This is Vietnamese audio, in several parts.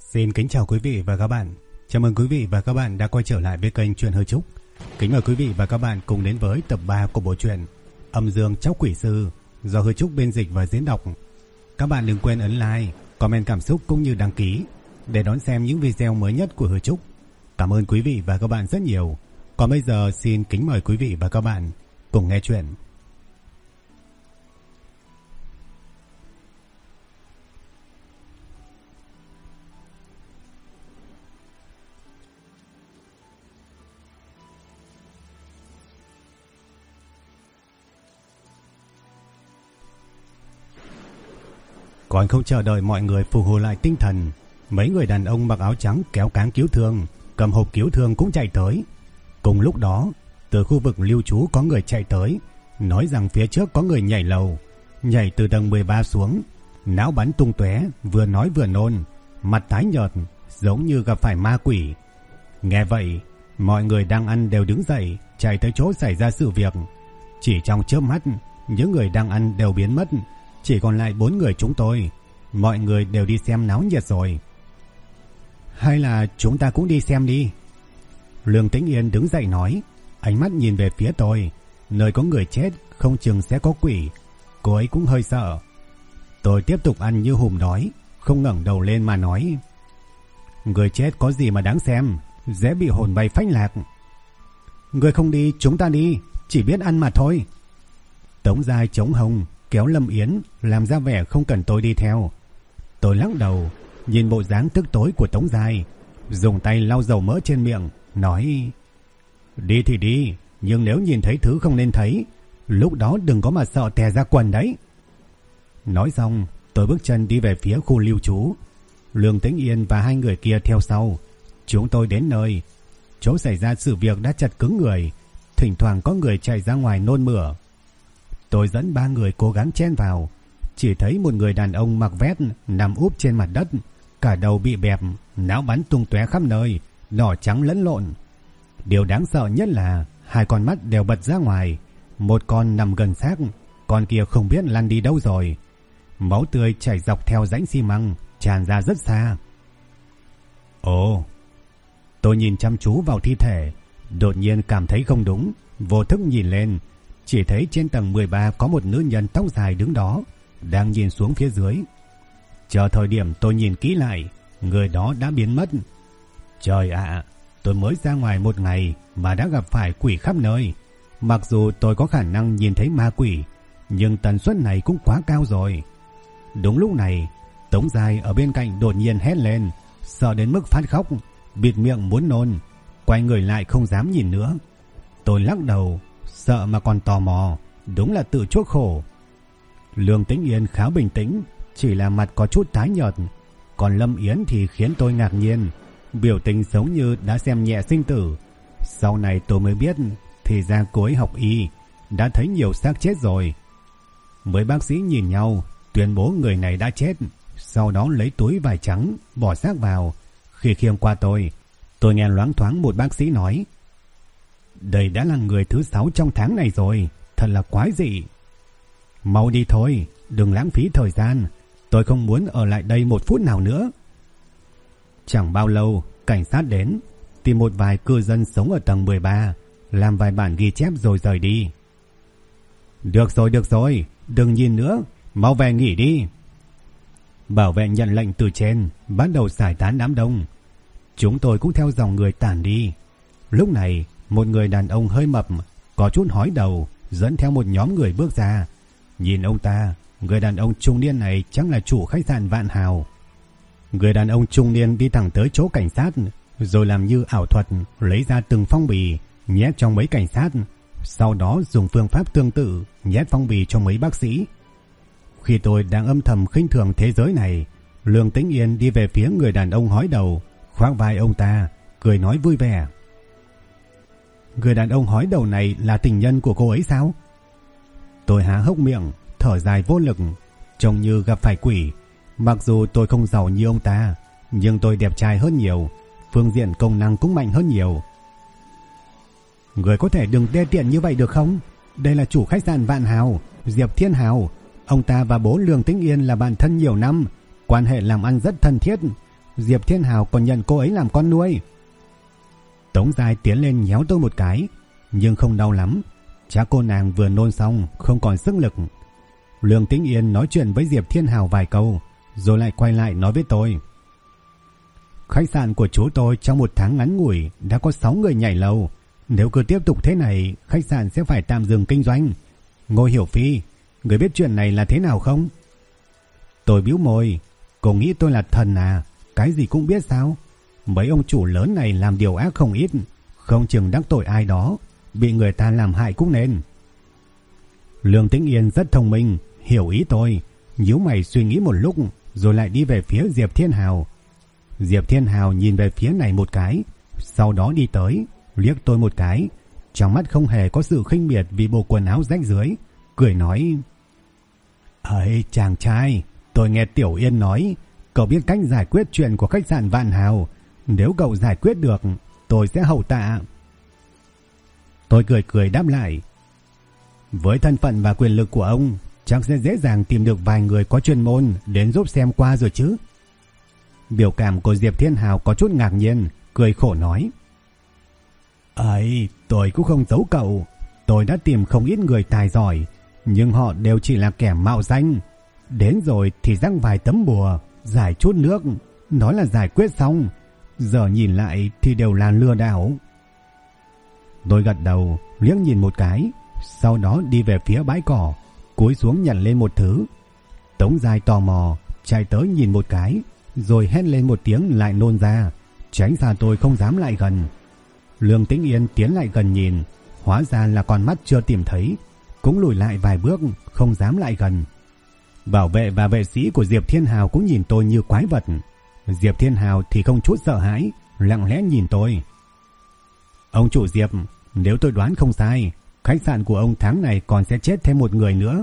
Xin kính chào quý vị và các bạn. Chào mừng quý vị và các bạn đã quay trở lại với kênh Truyện Hơi Trúc. Kính mời quý vị và các bạn cùng đến với tập 3 của bộ truyện Âm Dương Chóc Quỷ Sư do Hơi Trúc biên dịch và diễn đọc. Các bạn đừng quên ấn like, comment cảm xúc cũng như đăng ký để đón xem những video mới nhất của Hơi Trúc. Cảm ơn quý vị và các bạn rất nhiều. Còn bây giờ xin kính mời quý vị và các bạn cùng nghe chuyện. Còn không chờ đợi mọi người phục hồi lại tinh thần, mấy người đàn ông mặc áo trắng kéo cáng cứu thương, cầm hộp cứu thương cũng chạy tới. Cùng lúc đó, từ khu vực lưu trú có người chạy tới, nói rằng phía trước có người nhảy lầu, nhảy từ tầng 13 xuống, não bắn tung tóe, vừa nói vừa nôn, mặt tái nhợt, giống như gặp phải ma quỷ. Nghe vậy, mọi người đang ăn đều đứng dậy, chạy tới chỗ xảy ra sự việc. Chỉ trong chớp mắt, những người đang ăn đều biến mất. Chỉ còn lại 4 người chúng tôi. Mọi người đều đi xem náo nhiệt rồi. Hay là chúng ta cũng đi xem đi. Lương Tĩnh Yên đứng dậy nói, ánh mắt nhìn về phía tôi. Nơi có người chết không chừng sẽ có quỷ. Cô ấy cũng hơi sợ. Tôi tiếp tục ăn như hùm đói, không ngẩng đầu lên mà nói, người chết có gì mà đáng xem, dễ bị hồn bay phách lạc. Người không đi, chúng ta đi, chỉ biết ăn mà thôi. Tống Giai chống hông kéo Lâm Yến làm ra vẻ không cần tôi đi theo. Tôi lắc đầu, nhìn bộ dáng tức tối của Tống Giai, dùng tay lau dầu mỡ trên miệng, nói, đi thì đi, nhưng nếu nhìn thấy thứ không nên thấy, lúc đó đừng có mà sợ tè ra quần đấy. Nói xong, tôi bước chân đi về phía khu lưu trú. Lương Tĩnh Yên và 2 người kia theo sau. Chúng tôi đến nơi, chỗ xảy ra sự việc đã chật cứng người, thỉnh thoảng có người chạy ra ngoài nôn mửa. Tôi dẫn 3 người cố gắng chen vào, chỉ thấy một người đàn ông mặc vest nằm úp trên mặt đất, cả đầu bị bẹp, não bắn tung tóe khắp nơi, đỏ trắng lẫn lộn. Điều đáng sợ nhất là 2 con mắt đều bật ra ngoài, một con nằm gần xác, con kia không biết lăn đi đâu rồi. Máu tươi chảy dọc theo rãnh xi măng, tràn ra rất xa. Ồ! Tôi nhìn chăm chú vào thi thể, đột nhiên cảm thấy không đúng, vô thức nhìn lên. Chỉ thấy trên tầng 13 có một nữ nhân tóc dài đứng đó, đang nhìn xuống phía dưới. Chờ thời điểm tôi nhìn kỹ lại, người đó đã biến mất. Trời ạ, tôi mới ra ngoài một ngày mà đã gặp phải quỷ khắp nơi. Mặc dù tôi có khả năng nhìn thấy ma quỷ, nhưng tần suất này cũng quá cao rồi. Đúng lúc này, Tống Giai ở bên cạnh đột nhiên hét lên, sợ đến mức phát khóc, bịt miệng muốn nôn, quay người lại không dám nhìn nữa. Tôi lắc đầu, sợ mà còn tò mò, đúng là tự chuốc khổ. Lương Tĩnh Yên khá bình tĩnh, chỉ là mặt có chút tái nhợt, còn Lâm Yến thì khiến tôi ngạc nhiên, biểu tình giống như đã xem nhẹ sinh tử. Sau này tôi mới biết, thì ra cô ấy học y, đã thấy nhiều xác chết rồi. Mấy bác sĩ nhìn nhau, tuyên bố người này đã chết, sau đó lấy túi vải trắng bỏ xác vào. Khi khiêng qua tôi nghe loáng thoáng một bác sĩ nói, đây đã là người thứ 6 trong tháng này rồi, thật là quái dị. Mau đi thôi, đừng lãng phí thời gian, tôi không muốn ở lại đây một phút nào nữa. Chẳng bao lâu, cảnh sát đến, tìm một vài cư dân sống ở tầng 13, làm vài bản ghi chép rồi rời đi. Được rồi, đừng nhìn nữa, mau về nghỉ đi. Bảo vệ nhận lệnh từ trên, bắt đầu giải tán đám đông. Chúng tôi cũng theo dòng người tản đi. Lúc này, một người đàn ông hơi mập, có chút hói đầu, dẫn theo một nhóm người bước ra. Nhìn ông ta, người đàn ông trung niên này chắc là chủ khách sạn Vạn Hào. Người đàn ông trung niên đi thẳng tới chỗ cảnh sát, rồi làm như ảo thuật, lấy ra từng phong bì, nhét trong mấy cảnh sát. Sau đó dùng phương pháp tương tự, nhét phong bì cho mấy bác sĩ. Khi tôi đang âm thầm khinh thường thế giới này, Lương Tĩnh Yên đi về phía người đàn ông hói đầu, khoác vai ông ta, cười nói vui vẻ. Người đàn ông hói đầu này là tình nhân của cô ấy sao? Tôi há hốc miệng, thở dài vô lực, trông như gặp phải quỷ. Mặc dù tôi không giàu như ông ta, nhưng tôi đẹp trai hơn nhiều, phương diện công năng cũng mạnh hơn nhiều. Người có thể đừng đê tiện như vậy được không? Đây là chủ khách sạn Vạn Hào, Diệp Thiên Hào. Ông ta và bố Lương Tĩnh Yên là bạn thân nhiều năm, quan hệ làm ăn rất thân thiết. Diệp Thiên Hào còn nhận cô ấy làm con nuôi. Tống Giai tiến lên nhéo tôi một cái, nhưng không đau lắm. Chắc cô nàng vừa nôn xong không còn sức lực. Lương Tĩnh Yên nói chuyện với Diệp Thiên Hào vài câu, rồi lại quay lại nói với tôi. Khách sạn của chú tôi trong một tháng ngắn ngủi đã có 6 người nhảy lầu. Nếu cứ tiếp tục thế này, khách sạn sẽ phải tạm dừng kinh doanh. Ngô Hiểu Phi, người biết chuyện này là thế nào không? Tôi bĩu môi. Cô nghĩ tôi là thần à? Cái gì cũng biết sao? Mấy ông chủ lớn này làm điều ác không ít, không chừng đắc tội ai đó, bị người ta làm hại cũng nên. Lương Tĩnh Yên rất thông minh, hiểu ý tôi, nhíu mày suy nghĩ một lúc, rồi lại đi về phía Diệp Thiên Hào. Diệp Thiên Hào nhìn về phía này một cái, sau đó đi tới, liếc tôi một cái, trong mắt không hề có sự khinh miệt vì bộ quần áo rách rưới, cười nói: "Ấy chàng trai, tôi nghe Tiểu Yên nói, cậu biết cách giải quyết chuyện của khách sạn Vạn Hào, nếu cậu giải quyết được, tôi sẽ hậu tạ." Tôi cười cười đáp lại: "Với thân phận và quyền lực của ông, chắc sẽ dễ dàng tìm được vài người có chuyên môn đến giúp xem qua rồi chứ." Biểu cảm của Diệp Thiên Hào có chút ngạc nhiên, cười khổ nói: "Ấy, tôi cũng không giấu cậu, tôi đã tìm không ít người tài giỏi, nhưng họ đều chỉ là kẻ mạo danh. Đến rồi thì răng vài tấm bùa, giải chút nước, nói là giải quyết xong, giờ nhìn lại thì đều là lừa đảo." Tôi gật đầu, liếc nhìn một cái, sau đó đi về phía bãi cỏ, cúi xuống nhận lên một thứ. Tống Giai tò mò chạy tới nhìn một cái, rồi hét lên một tiếng lại nôn ra, tránh xa tôi không dám lại gần. Lương Tĩnh Yên tiến lại gần nhìn, hóa ra là con mắt chưa tìm thấy, cũng lùi lại vài bước, không dám lại gần. Bảo vệ và vệ sĩ của Diệp Thiên Hào cũng nhìn tôi như quái vật. Diệp Thiên Hào thì không chút sợ hãi, lặng lẽ nhìn tôi. "Ông chủ Diệp, nếu tôi đoán không sai, khách sạn của ông tháng này còn sẽ chết thêm một người nữa."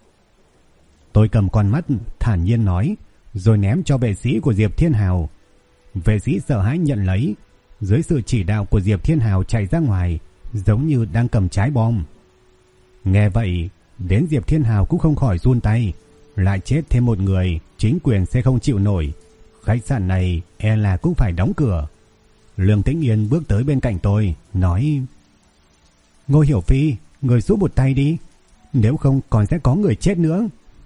Tôi cầm con mắt, thản nhiên nói, rồi ném cho vệ sĩ của Diệp Thiên Hào. Vệ sĩ sợ hãi nhận lấy, dưới sự chỉ đạo của Diệp Thiên Hào chạy ra ngoài, giống như đang cầm trái bom. Nghe vậy, đến Diệp Thiên Hào cũng không khỏi run tay. Lại chết thêm một người, chính quyền sẽ không chịu nổi. Khách sạn này e là cũng phải đóng cửa. Lương Tĩnh Yên bước tới bên cạnh tôi, nói: "Ngô Hiểu Phi, người giúp một tay đi, nếu không còn sẽ có người chết nữa."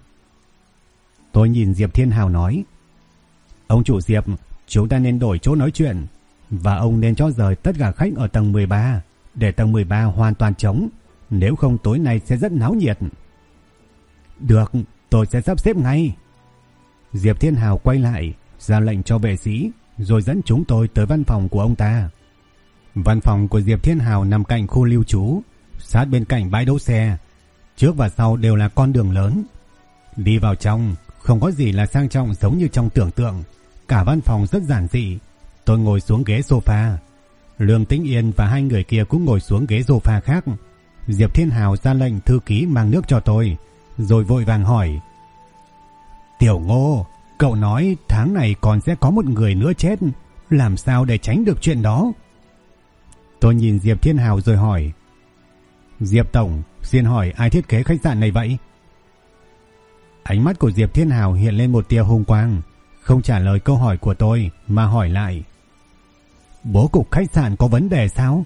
Tôi nhìn Diệp Thiên Hào nói: "Ông chủ Diệp, chúng ta nên đổi chỗ nói chuyện, và ông nên cho rời tất cả khách ở tầng 13, để tầng 13 hoàn toàn trống, nếu không tối nay sẽ rất náo nhiệt." "Được, tôi sẽ sắp xếp ngay." Diệp Thiên Hào quay lại, ra lệnh cho vệ sĩ, rồi dẫn chúng tôi tới văn phòng của ông ta. Văn phòng của Diệp Thiên Hào nằm cạnh khu lưu trú, sát bên cạnh bãi đỗ xe, trước và sau đều là con đường lớn. Đi vào trong, không có gì là sang trọng giống như trong tưởng tượng, cả văn phòng rất giản dị. Tôi ngồi xuống ghế sofa, Lương Tĩnh Yên và hai người kia cũng ngồi xuống ghế sofa khác. Diệp Thiên Hào ra lệnh thư ký mang nước cho tôi, rồi vội vàng hỏi: "Tiểu Ngô, cậu nói tháng này còn sẽ có một người nữa chết, làm sao để tránh được chuyện đó?" Tôi nhìn Diệp Thiên Hào rồi hỏi: "Diệp Tổng, xin hỏi ai thiết kế khách sạn này vậy?" Ánh mắt của Diệp Thiên Hào hiện lên một tia hung quang, không trả lời câu hỏi của tôi mà hỏi lại: "Bố cục khách sạn có vấn đề sao?"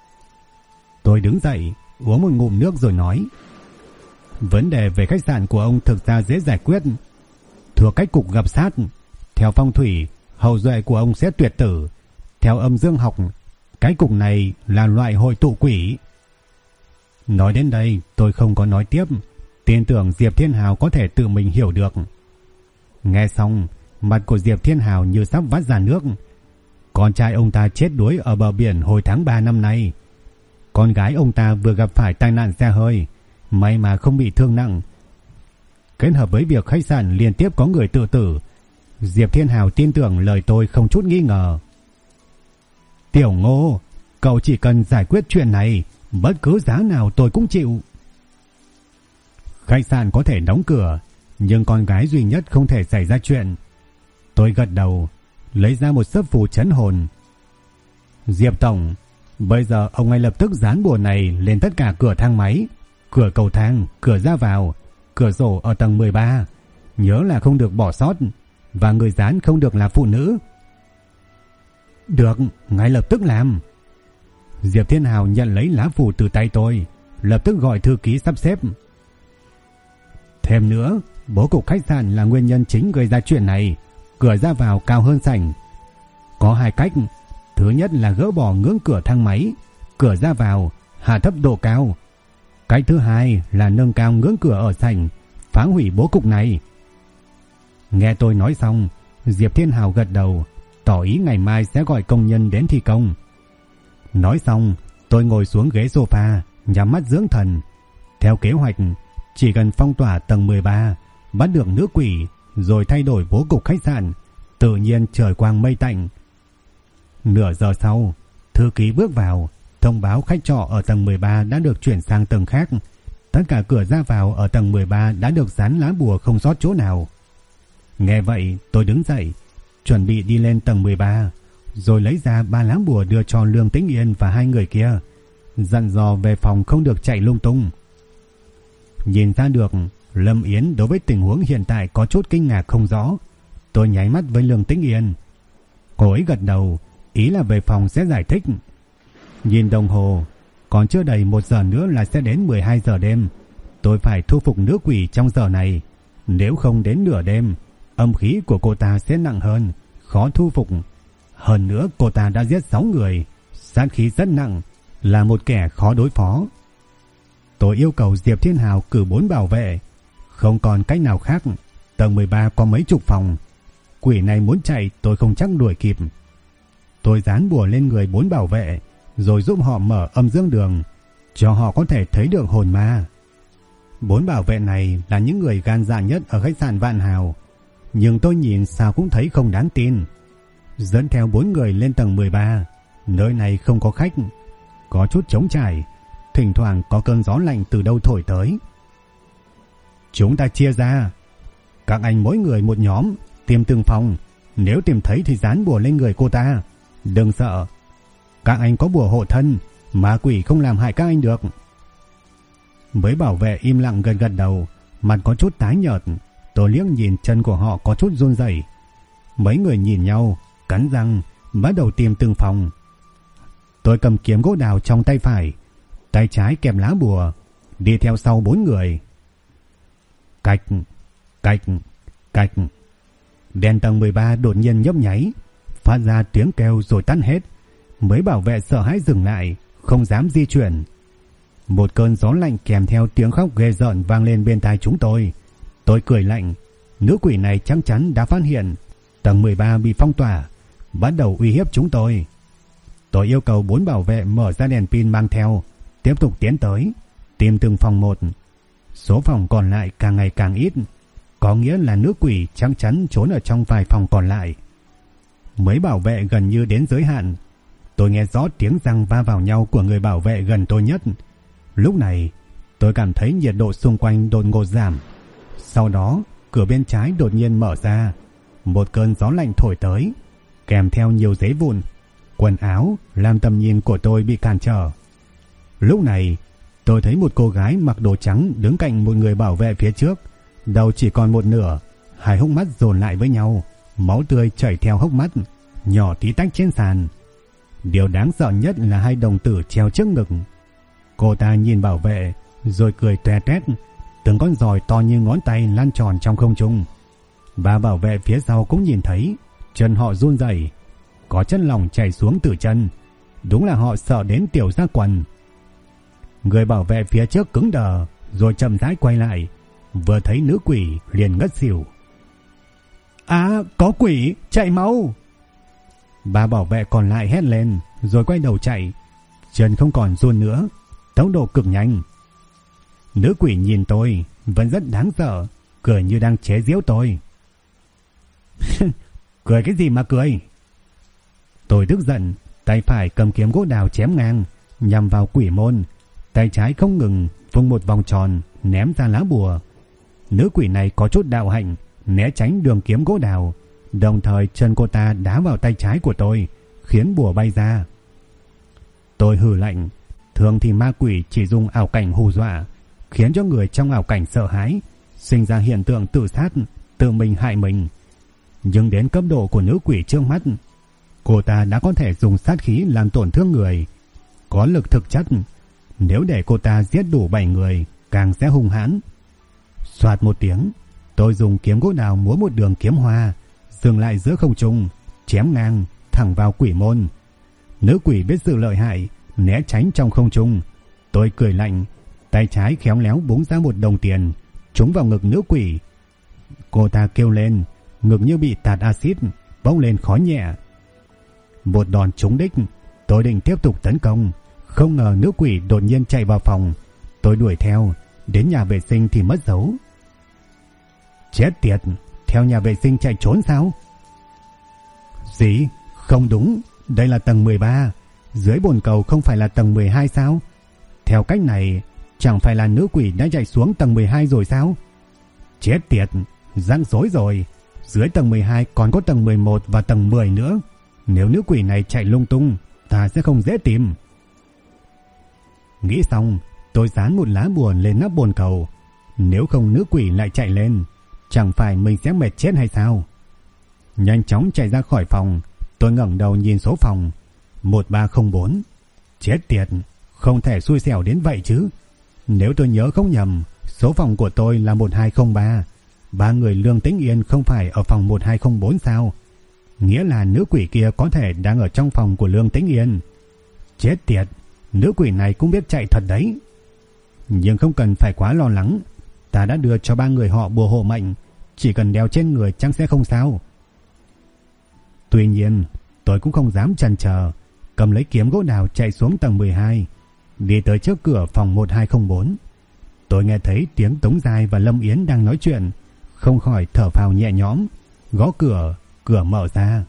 Tôi đứng dậy, uống một ngụm nước rồi nói: "Vấn đề về khách sạn của ông thực ra dễ giải quyết. Thừa cách cục gặp sát, theo phong thủy, hậu duệ của ông sẽ tuyệt tử. Theo âm dương học, cái cục này là loại hội tụ quỷ." Nói đến đây, tôi không có nói tiếp, tin tưởng Diệp Thiên Hào có thể tự mình hiểu được. Nghe xong, mặt của Diệp Thiên Hào như sắp vắt ra nước. Con trai ông ta chết đuối ở bờ biển hồi tháng 3 năm nay. Con gái ông ta vừa gặp phải tai nạn xe hơi, may mà không bị thương nặng. Kết hợp với việc khách sạn liên tiếp có người tự tử, Diệp Thiên Hào tin tưởng lời tôi không chút nghi ngờ. "Tiểu Ngô, cậu chỉ cần giải quyết chuyện này, bất cứ giá nào tôi cũng chịu." Khách sạn có thể đóng cửa, nhưng con gái duy nhất không thể xảy ra chuyện. Tôi gật đầu, lấy ra một sấp phù trấn hồn. "Diệp Tổng, bây giờ ông ngay lập tức dán bùa này lên tất cả cửa thang máy, cửa cầu thang, cửa ra vào, cửa sổ ở tầng 13. Nhớ là không được bỏ sót, và người dán không được là phụ nữ. Được, ngay lập tức làm. Diệp Thiên Hào nhận lấy lá phù từ tay tôi, lập tức gọi thư ký sắp xếp. Thêm nữa, bố cục khách sạn là nguyên nhân chính gây ra chuyện này. Cửa ra vào cao hơn sảnh. Có hai cách. Thứ nhất là gỡ bỏ ngưỡng cửa thang máy, cửa ra vào, hạ thấp độ cao. Cách thứ hai là nâng cao ngưỡng cửa ở sảnh, phá hủy bố cục này. Nghe tôi nói xong, Diệp Thiên Hào gật đầu, tỏ ý ngày mai sẽ gọi công nhân đến thi công. Nói xong, tôi ngồi xuống ghế sofa, nhắm mắt dưỡng thần. Theo kế hoạch, chỉ cần phong tỏa tầng 13, bắt được nữ quỷ, rồi thay đổi bố cục khách sạn, tự nhiên trời quang mây tạnh. Nửa giờ sau, thư ký bước vào, thông báo khách trọ ở tầng 13 đã được chuyển sang tầng khác. Tất cả cửa ra vào ở tầng 13 đã được dán lá bùa không sót chỗ nào. Nghe vậy, tôi đứng dậy, chuẩn bị đi lên tầng 13, rồi lấy ra 3 lá bùa đưa cho Lương Tĩnh Yên và hai người kia, dặn dò về phòng không được chạy lung tung. Nhìn ra được, Lâm Yến đối với tình huống hiện tại có chút kinh ngạc không rõ. Tôi nháy mắt với Lương Tĩnh Yên. Cô ấy gật đầu, ý là về phòng sẽ giải thích. Nhìn đồng hồ, còn chưa đầy 1 giờ nữa là sẽ đến 12 giờ đêm. Tôi phải thu phục nữ quỷ trong giờ này. Nếu không đến nửa đêm, âm khí của cô ta sẽ nặng hơn, khó thu phục. Hơn nữa cô ta đã giết 6 người, sát khí rất nặng, là một kẻ khó đối phó. Tôi yêu cầu Diệp Thiên Hào cử 4 bảo vệ. Không còn cách nào khác, tầng 13 có mấy chục phòng. Quỷ này muốn chạy tôi không chắc đuổi kịp. Tôi dán bùa lên người 4 bảo vệ, rồi giúp họ mở âm dương đường, cho họ có thể thấy được hồn ma. 4 bảo vệ này là những người gan dạ nhất ở khách sạn Vạn Hào, nhưng tôi nhìn sao cũng thấy không đáng tin. Dẫn theo 4 người lên tầng 13, nơi này không có khách, có chút trống trải, thỉnh thoảng có cơn gió lạnh từ đâu thổi tới. Chúng ta chia ra, các anh mỗi người một nhóm, tìm từng phòng, nếu tìm thấy thì dán bùa lên người cô ta. Đừng sợ, các anh có bùa hộ thân, ma quỷ không làm hại các anh được. Mấy bảo vệ im lặng gật gật đầu, mặt có chút tái nhợt. Tôi liếc nhìn chân của họ có chút run rẩy. Mấy người nhìn nhau, cắn răng, bắt đầu tìm từng phòng. Tôi cầm kiếm gỗ đào trong tay phải, tay trái kèm lá bùa, đi theo sau 4 người. Cạch, cạch, cạch. Đèn tầng 13 đột nhiên nhấp nháy, phát ra tiếng kêu rồi tắt hết. Mấy bảo vệ sợ hãi dừng lại, không dám di chuyển. Một cơn gió lạnh kèm theo tiếng khóc ghê rợn vang lên bên tai chúng tôi. Tôi cười lạnh, nữ quỷ này chắc chắn đã phát hiện tầng 13 bị phong tỏa, bắt đầu uy hiếp chúng tôi. Tôi yêu cầu 4 bảo vệ mở ra đèn pin mang theo, tiếp tục tiến tới, tìm từng phòng một. Số phòng còn lại càng ngày càng ít, có nghĩa là nữ quỷ chắc chắn trốn ở trong vài phòng còn lại. Mấy bảo vệ gần như đến giới hạn. Tôi nghe rõ tiếng răng va vào nhau của người bảo vệ gần tôi nhất. Lúc này tôi cảm thấy nhiệt độ xung quanh đột ngột giảm. Sau đó cửa bên trái đột nhiên mở ra, một cơn gió lạnh thổi tới, kèm theo nhiều giấy vụn, quần áo làm tầm nhìn của tôi bị cản trở. Lúc này tôi thấy một cô gái mặc đồ trắng đứng cạnh một người bảo vệ phía trước, đầu chỉ còn một nửa, hai hốc mắt dồn lại với nhau, máu tươi chảy theo hốc mắt, nhỏ tí tách trên sàn. Điều đáng sợ nhất là hai đồng tử treo trước ngực. Cô ta nhìn bảo vệ rồi cười toe toét, từng con giòi to như ngón tay lan tròn trong không trung. Và bảo vệ phía sau cũng nhìn thấy, chân họ run rẩy, có chất lỏng chảy xuống từ chân. Đúng là họ sợ đến tiểu ra quần. Người bảo vệ phía trước cứng đờ, rồi chậm rãi quay lại, vừa thấy nữ quỷ liền ngất xỉu. À, có quỷ, chạy mau! Ba bảo vệ còn lại hét lên, rồi quay đầu chạy, chân không còn run nữa, tốc độ cực nhanh. Nữ quỷ nhìn tôi vẫn rất đáng sợ, cười như đang chế giễu tôi. Cười cái gì mà cười? Tôi tức giận, tay phải cầm kiếm gỗ đào chém ngang, nhằm vào quỷ môn, tay trái không ngừng vung một vòng tròn, ném ra lá bùa. Nữ quỷ này có chút đạo hạnh, né tránh đường kiếm gỗ đào, đồng thời chân cô ta đá vào tay trái của tôi, khiến bùa bay ra. Tôi hừ lạnh, thường thì ma quỷ chỉ dùng ảo cảnh hù dọa, khiến cho người trong ảo cảnh sợ hãi, sinh ra hiện tượng tự sát, tự mình hại mình. Nhưng đến cấp độ của nữ quỷ trước mắt, Cô ta đã có thể dùng sát khí làm tổn thương người, có lực thực chất. Nếu để cô ta giết đủ 7 người, càng sẽ hung hãn. Xoạt một tiếng, tôi dùng kiếm gỗ đào múa một đường kiếm hoa, dừng lại giữa không trung, chém ngang thẳng vào quỷ môn. Nữ quỷ biết sự lợi hại, né tránh trong không trung. Tôi cười lạnh, tay trái khéo léo búng ra một đồng tiền, trúng vào ngực nữ quỷ. Cô ta kêu lên, ngực như bị tạt axit, bốc lên khói nhẹ. Một đòn trúng đích, tôi định tiếp tục tấn công, không ngờ nữ quỷ đột nhiên chạy vào phòng. Tôi đuổi theo, đến nhà vệ sinh thì mất dấu. Chết tiệt, theo nhà vệ sinh chạy trốn sao? Gì? Không đúng, đây là tầng 13, dưới bồn cầu không phải là tầng 12 sao? Theo cách này, chẳng phải là nữ quỷ đã chạy xuống tầng 12 rồi sao? Chết tiệt, rắc rối rồi. Dưới tầng 12 còn có tầng 11 và tầng 10 nữa. Nếu nữ quỷ này chạy lung tung, ta sẽ không dễ tìm. Nghĩ xong, tôi dán một lá bùa lên nắp bồn cầu. Nếu không nữ quỷ lại chạy lên, chẳng phải mình sẽ mệt chết hay sao? Nhanh chóng chạy ra khỏi phòng, tôi ngẩng đầu nhìn số phòng 1304. Chết tiệt, không thể xui xẻo đến vậy chứ. Nếu tôi nhớ không nhầm, số phòng của tôi là 1203. 3 người Lương Tĩnh Yên không phải ở phòng 1204 sao? Nghĩa là nữ quỷ kia có thể đang ở trong phòng của Lương Tĩnh Yên. Chết tiệt, nữ quỷ này cũng biết chạy thật đấy. Nhưng không cần phải quá lo lắng, ta đã đưa cho 3 người họ bùa hộ mệnh, chỉ cần đeo trên người chắc sẽ không sao. Tuy nhiên, tôi cũng không dám chần chờ, cầm lấy kiếm gỗ đào chạy xuống tầng 12, đi tới trước cửa phòng 1204. Tôi nghe thấy tiếng Tống Giai và Lâm Yến đang nói chuyện, không khỏi thở phào nhẹ nhõm, gõ cửa, cửa mở ra.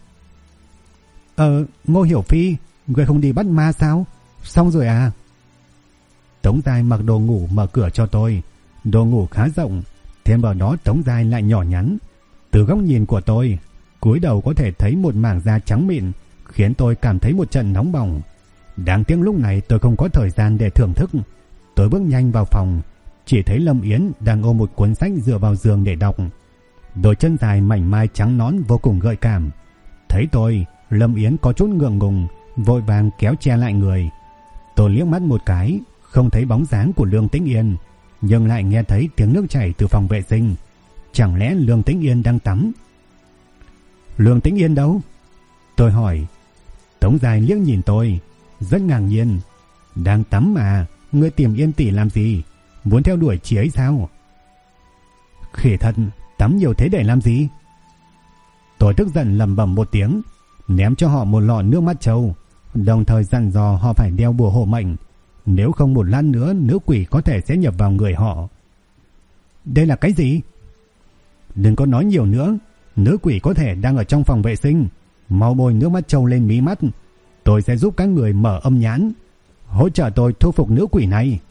Ngô Hiểu Phi, người không đi bắt ma sao? Xong rồi à? Tống Giai mặc đồ ngủ mở cửa cho tôi. Đồ ngủ khá rộng, thêm vào đó Tống Giai lại nhỏ nhắn. Từ góc nhìn của tôi, cúi đầu có thể thấy một mảng da trắng mịn, khiến tôi cảm thấy một trận nóng bỏng. Đáng tiếc lúc này tôi không có thời gian để thưởng thức. Tôi bước nhanh vào phòng, chỉ thấy Lâm Yến đang ôm một cuốn sách dựa vào giường để đọc. Đôi chân dài mảnh mai trắng nõn vô cùng gợi cảm. Thấy tôi, Lâm Yến có chút ngượng ngùng, vội vàng kéo che lại người. Tôi liếc mắt một cái, không thấy bóng dáng của Lương Tĩnh Yên, nhưng lại nghe thấy tiếng nước chảy từ phòng vệ sinh. Chẳng lẽ Lương Tĩnh Yên đang tắm? Lương Tĩnh Yên đâu? Tôi hỏi. Tống Giai liếc nhìn tôi, rất ngạc nhiên. Đang tắm mà, ngươi tìm Yên tỷ làm gì? Muốn theo đuổi chị ấy sao? Khỉ thật, tắm nhiều thế để làm gì? Tôi tức giận lẩm bẩm một tiếng, ném cho họ một lọ nước mắt trâu, đồng thời dặn dò họ phải đeo bùa hộ mệnh, nếu không một lát nữa nữ quỷ có thể sẽ nhập vào người họ. Đây là cái gì? Đừng có nói nhiều nữa, nữ quỷ có thể đang ở trong phòng vệ sinh. Mau bôi nước mắt trâu lên mí mắt, tôi sẽ giúp các người mở âm nhãn, hỗ trợ tôi thu phục nữ quỷ này.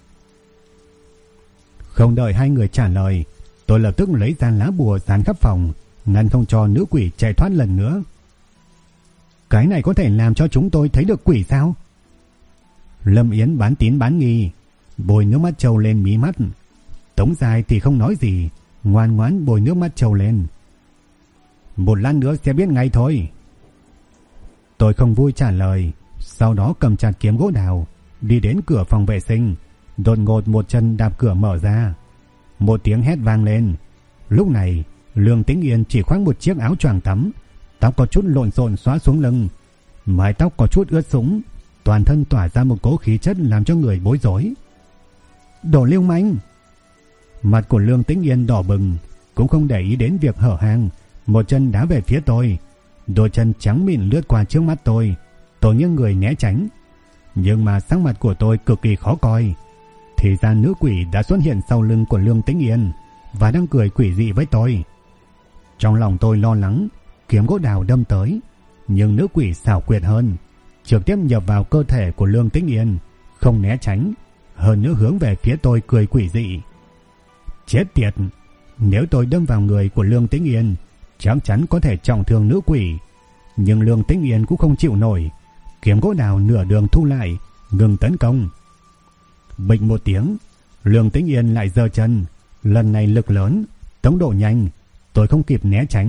Không đợi hai người trả lời, tôi lập tức lấy ra lá bùa dán khắp phòng, ngăn không cho nữ quỷ chạy thoát lần nữa. Cái này có thể làm cho chúng tôi thấy được quỷ sao? Lâm Yến bán tín bán nghi, bôi nước mắt trâu lên mí mắt. Tống Giai thì không nói gì, ngoan ngoãn bôi nước mắt trâu lên. Một lát nữa sẽ biết ngay thôi. Tôi không vui trả lời, sau đó cầm chặt kiếm gỗ đào, đi đến cửa phòng vệ sinh, đột ngột một chân đạp cửa mở ra. Một tiếng hét vang lên. Lúc này, Lương Tĩnh Yên chỉ khoác một chiếc áo choàng tắm, tóc có chút lộn xộn xõa xuống lưng, mái tóc có chút ướt sũng, toàn thân tỏa ra một cỗ khí chất làm cho người bối rối. Đồ lưu manh! Mặt của Lương Tĩnh Yên đỏ bừng, cũng không để ý đến việc hở hang, một chân đá về phía tôi. Đôi chân trắng mịn lướt qua trước mắt tôi nghiêng người né tránh. Nhưng mà sắc mặt của tôi cực kỳ khó coi. Thì ra nữ quỷ đã xuất hiện sau lưng của Lương Tĩnh Yên và đang cười quỷ dị với tôi. Trong lòng tôi lo lắng, kiếm gỗ đào đâm tới, nhưng nữ quỷ xảo quyệt hơn, trực tiếp nhập vào cơ thể của Lương Tĩnh Yên, không né tránh, hơn nữa hướng về phía tôi cười quỷ dị. Chết tiệt! Nếu tôi đâm vào người của Lương Tĩnh Yên, chắc chắn có thể trọng thương nữ quỷ. Nhưng Lương Tĩnh Yên cũng không chịu nổi, kiếm gỗ đào nửa đường thu lại, ngừng tấn công. Bịch một tiếng, Lương Tĩnh Yên lại giơ chân, lần này lực lớn, tốc độ nhanh, tôi không kịp né tránh,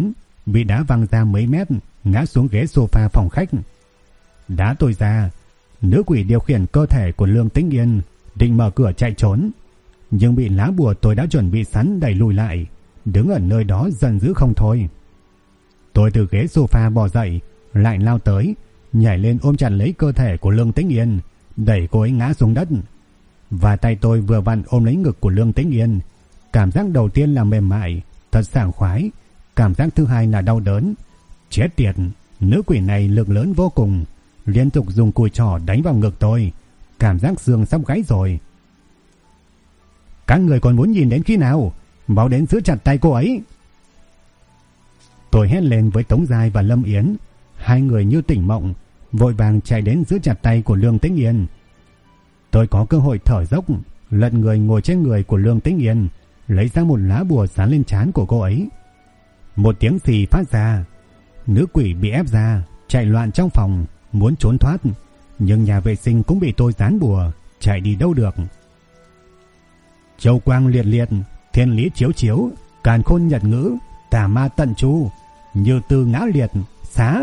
bị đá văng ra mấy mét, ngã xuống ghế sofa phòng khách. Đá tôi ra, nữ quỷ điều khiển cơ thể của Lương Tĩnh Yên định mở cửa chạy trốn, nhưng bị lá bùa tôi đã chuẩn bị sẵn đẩy lùi lại, đứng ở nơi đó giận dữ không thôi. Tôi từ ghế sofa bò dậy, lại lao tới, nhảy lên ôm chặt lấy cơ thể của Lương Tĩnh Yên, đẩy cô ấy ngã xuống đất. Và tay tôi vừa vặn ôm lấy ngực của Lương Tĩnh Yên. Cảm giác đầu tiên là mềm mại, thật sảng khoái. Cảm giác thứ hai là đau đớn. Chết tiệt, nữ quỷ này lực lớn vô cùng, liên tục dùng cùi trỏ đánh vào ngực tôi. Cảm giác xương sắp gãy rồi. Các người còn muốn nhìn đến khi nào? Mau đến giữ chặt tay cô ấy. Tôi hét lên với Tống Giai và Lâm Yến. Hai người như tỉnh mộng, vội vàng chạy đến giữ chặt tay của Lương Tĩnh Yên. Tôi có cơ hội thở dốc, lật người ngồi trên người của Lương Tĩnh Yên, lấy ra một lá bùa dán lên trán của cô ấy. Một tiếng xì phát ra. Nữ quỷ bị ép ra, chạy loạn trong phòng, muốn trốn thoát, nhưng nhà vệ sinh cũng bị tôi dán bùa, chạy đi đâu được. Châu quang liệt liệt, thiên lý chiếu chiếu, càn khôn nhật ngữ, tà ma tận chu, như tư ngã liệt, xá.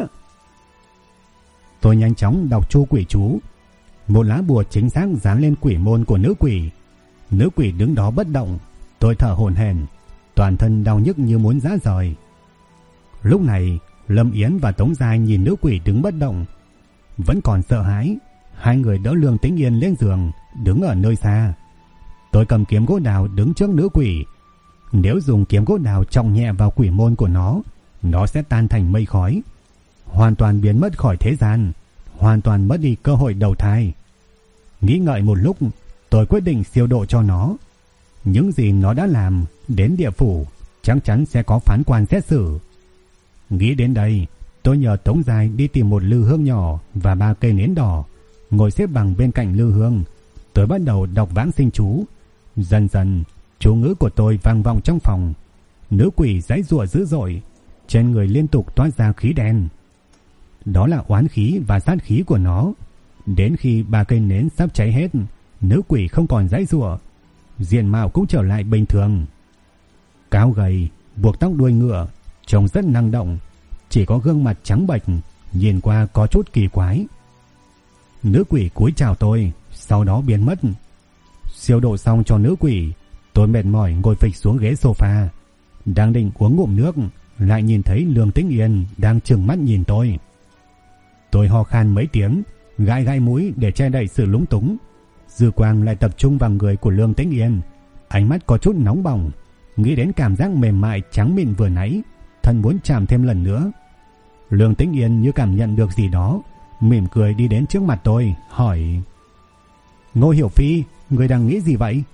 Tôi nhanh chóng đọc chu quỷ chú. Một lá bùa chính xác dán lên quỷ môn của nữ quỷ. Nữ quỷ đứng đó bất động. Tôi thở hổn hển, toàn thân đau nhức như muốn rã rời. Lúc này Lâm Yến và Tống Giai nhìn nữ quỷ đứng bất động, vẫn còn sợ hãi. Hai người đỡ Lương Tĩnh Yên lên giường, đứng ở nơi xa. Tôi cầm kiếm gỗ đào đứng trước nữ quỷ. Nếu dùng kiếm gỗ đào trọng nhẹ vào quỷ môn của nó sẽ tan thành mây khói, hoàn toàn biến mất khỏi thế gian, hoàn toàn mất đi cơ hội đầu thai. Nghĩ ngợi một lúc, tôi quyết định siêu độ cho nó. Những gì nó đã làm, đến địa phủ chắc chắn sẽ có phán quan xét xử. Nghĩ đến đây, tôi nhờ Tống Giai đi tìm một lư hương nhỏ và 3 cây nến đỏ, ngồi xếp bằng bên cạnh lư hương. Tôi bắt đầu đọc vãng sinh chú. Dần dần, chú ngữ của tôi vang vọng trong phòng. Nữ quỷ giãy giụa dữ dội, trên người liên tục toát ra khí đen. Đó là oán khí và sát khí của nó. Đến khi 3 cây nến sắp cháy hết, nữ quỷ không còn giãy giụa, diện mạo cũng trở lại bình thường. Cao gầy, buộc tóc đuôi ngựa, trông rất năng động, chỉ có gương mặt trắng bệch, nhìn qua có chút kỳ quái. Nữ quỷ cúi chào tôi, sau đó biến mất. Siêu độ xong cho nữ quỷ, tôi mệt mỏi ngồi phịch xuống ghế sofa, đang định uống ngụm nước, lại nhìn thấy Lương Tĩnh Yên đang trừng mắt nhìn tôi. Tôi ho khan mấy tiếng, gãi gãi mũi để che đậy sự lúng túng. Dư quang lại tập trung vào người của Lương Tĩnh Yên, ánh mắt có chút nóng bỏng. Nghĩ đến cảm giác mềm mại trắng mịn vừa nãy, thân muốn chạm thêm lần nữa. Lương Tĩnh Yên như cảm nhận được gì đó, mỉm cười đi đến trước mặt tôi, hỏi: Ngô Hiểu Phi, người đang nghĩ gì vậy?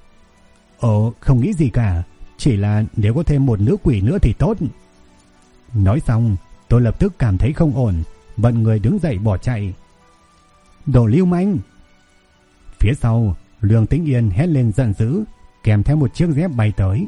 Không nghĩ gì cả, chỉ là nếu có thêm một nữ quỷ nữa thì tốt. Nói xong, tôi lập tức cảm thấy không ổn, bận người đứng dậy bỏ chạy. Đồ lưu manh! Phía sau, Lương Tĩnh Yên hét lên giận dữ, kèm theo một chiếc dép bay tới.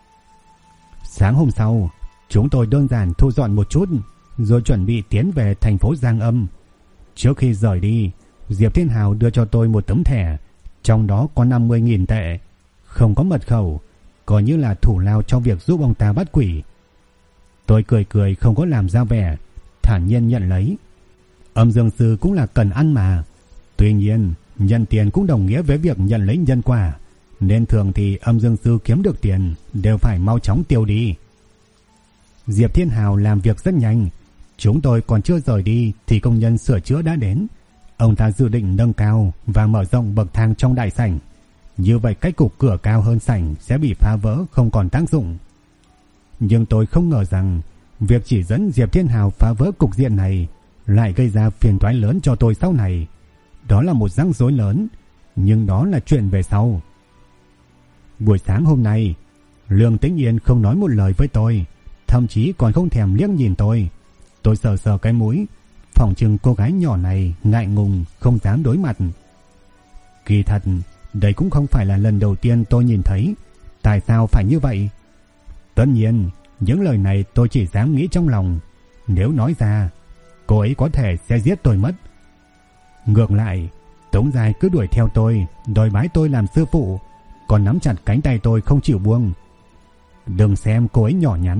Sáng hôm sau, chúng tôi đơn giản thu dọn một chút, rồi chuẩn bị tiến về thành phố Giang Âm. Trước khi rời đi, Diệp Thiên Hào đưa cho tôi một tấm thẻ, trong đó có 50.000 tệ, không có mật khẩu, coi như là thủ lao cho việc giúp ông ta bắt quỷ. Tôi cười cười không có làm ra vẻ, thản nhiên nhận lấy. Âm dương sư cũng là cần ăn mà. Tuy nhiên, nhận tiền cũng đồng nghĩa với việc nhận lấy nhân quả, nên thường thì âm dương sư kiếm được tiền đều phải mau chóng tiêu đi. Diệp Thiên Hào làm việc rất nhanh. Chúng tôi còn chưa rời đi thì công nhân sửa chữa đã đến. Ông ta dự định nâng cao và mở rộng bậc thang trong đại sảnh. Như vậy cách cục cửa cao hơn sảnh sẽ bị phá vỡ, không còn tác dụng. Nhưng tôi không ngờ rằng việc chỉ dẫn Diệp Thiên Hào phá vỡ cục diện này lại gây ra phiền toái lớn cho tôi sau này. Đó là một rắc rối lớn, nhưng đó là chuyện về sau. Buổi sáng hôm nay, Lương Tĩnh Yên không nói một lời với tôi, thậm chí còn không thèm liếc nhìn tôi. Tôi sờ sờ cái mũi, phỏng chừng cô gái nhỏ này ngại ngùng không dám đối mặt. Kỳ thật, đây cũng không phải là lần đầu tiên tôi nhìn thấy. Tại sao phải như vậy? Tất nhiên, những lời này tôi chỉ dám nghĩ trong lòng. Nếu nói ra, cô ấy có thể sẽ giết tôi mất. Ngược lại, Tống Giai cứ đuổi theo tôi, đòi bái tôi làm sư phụ, còn nắm chặt cánh tay tôi không chịu buông. Đừng xem cô ấy nhỏ nhắn,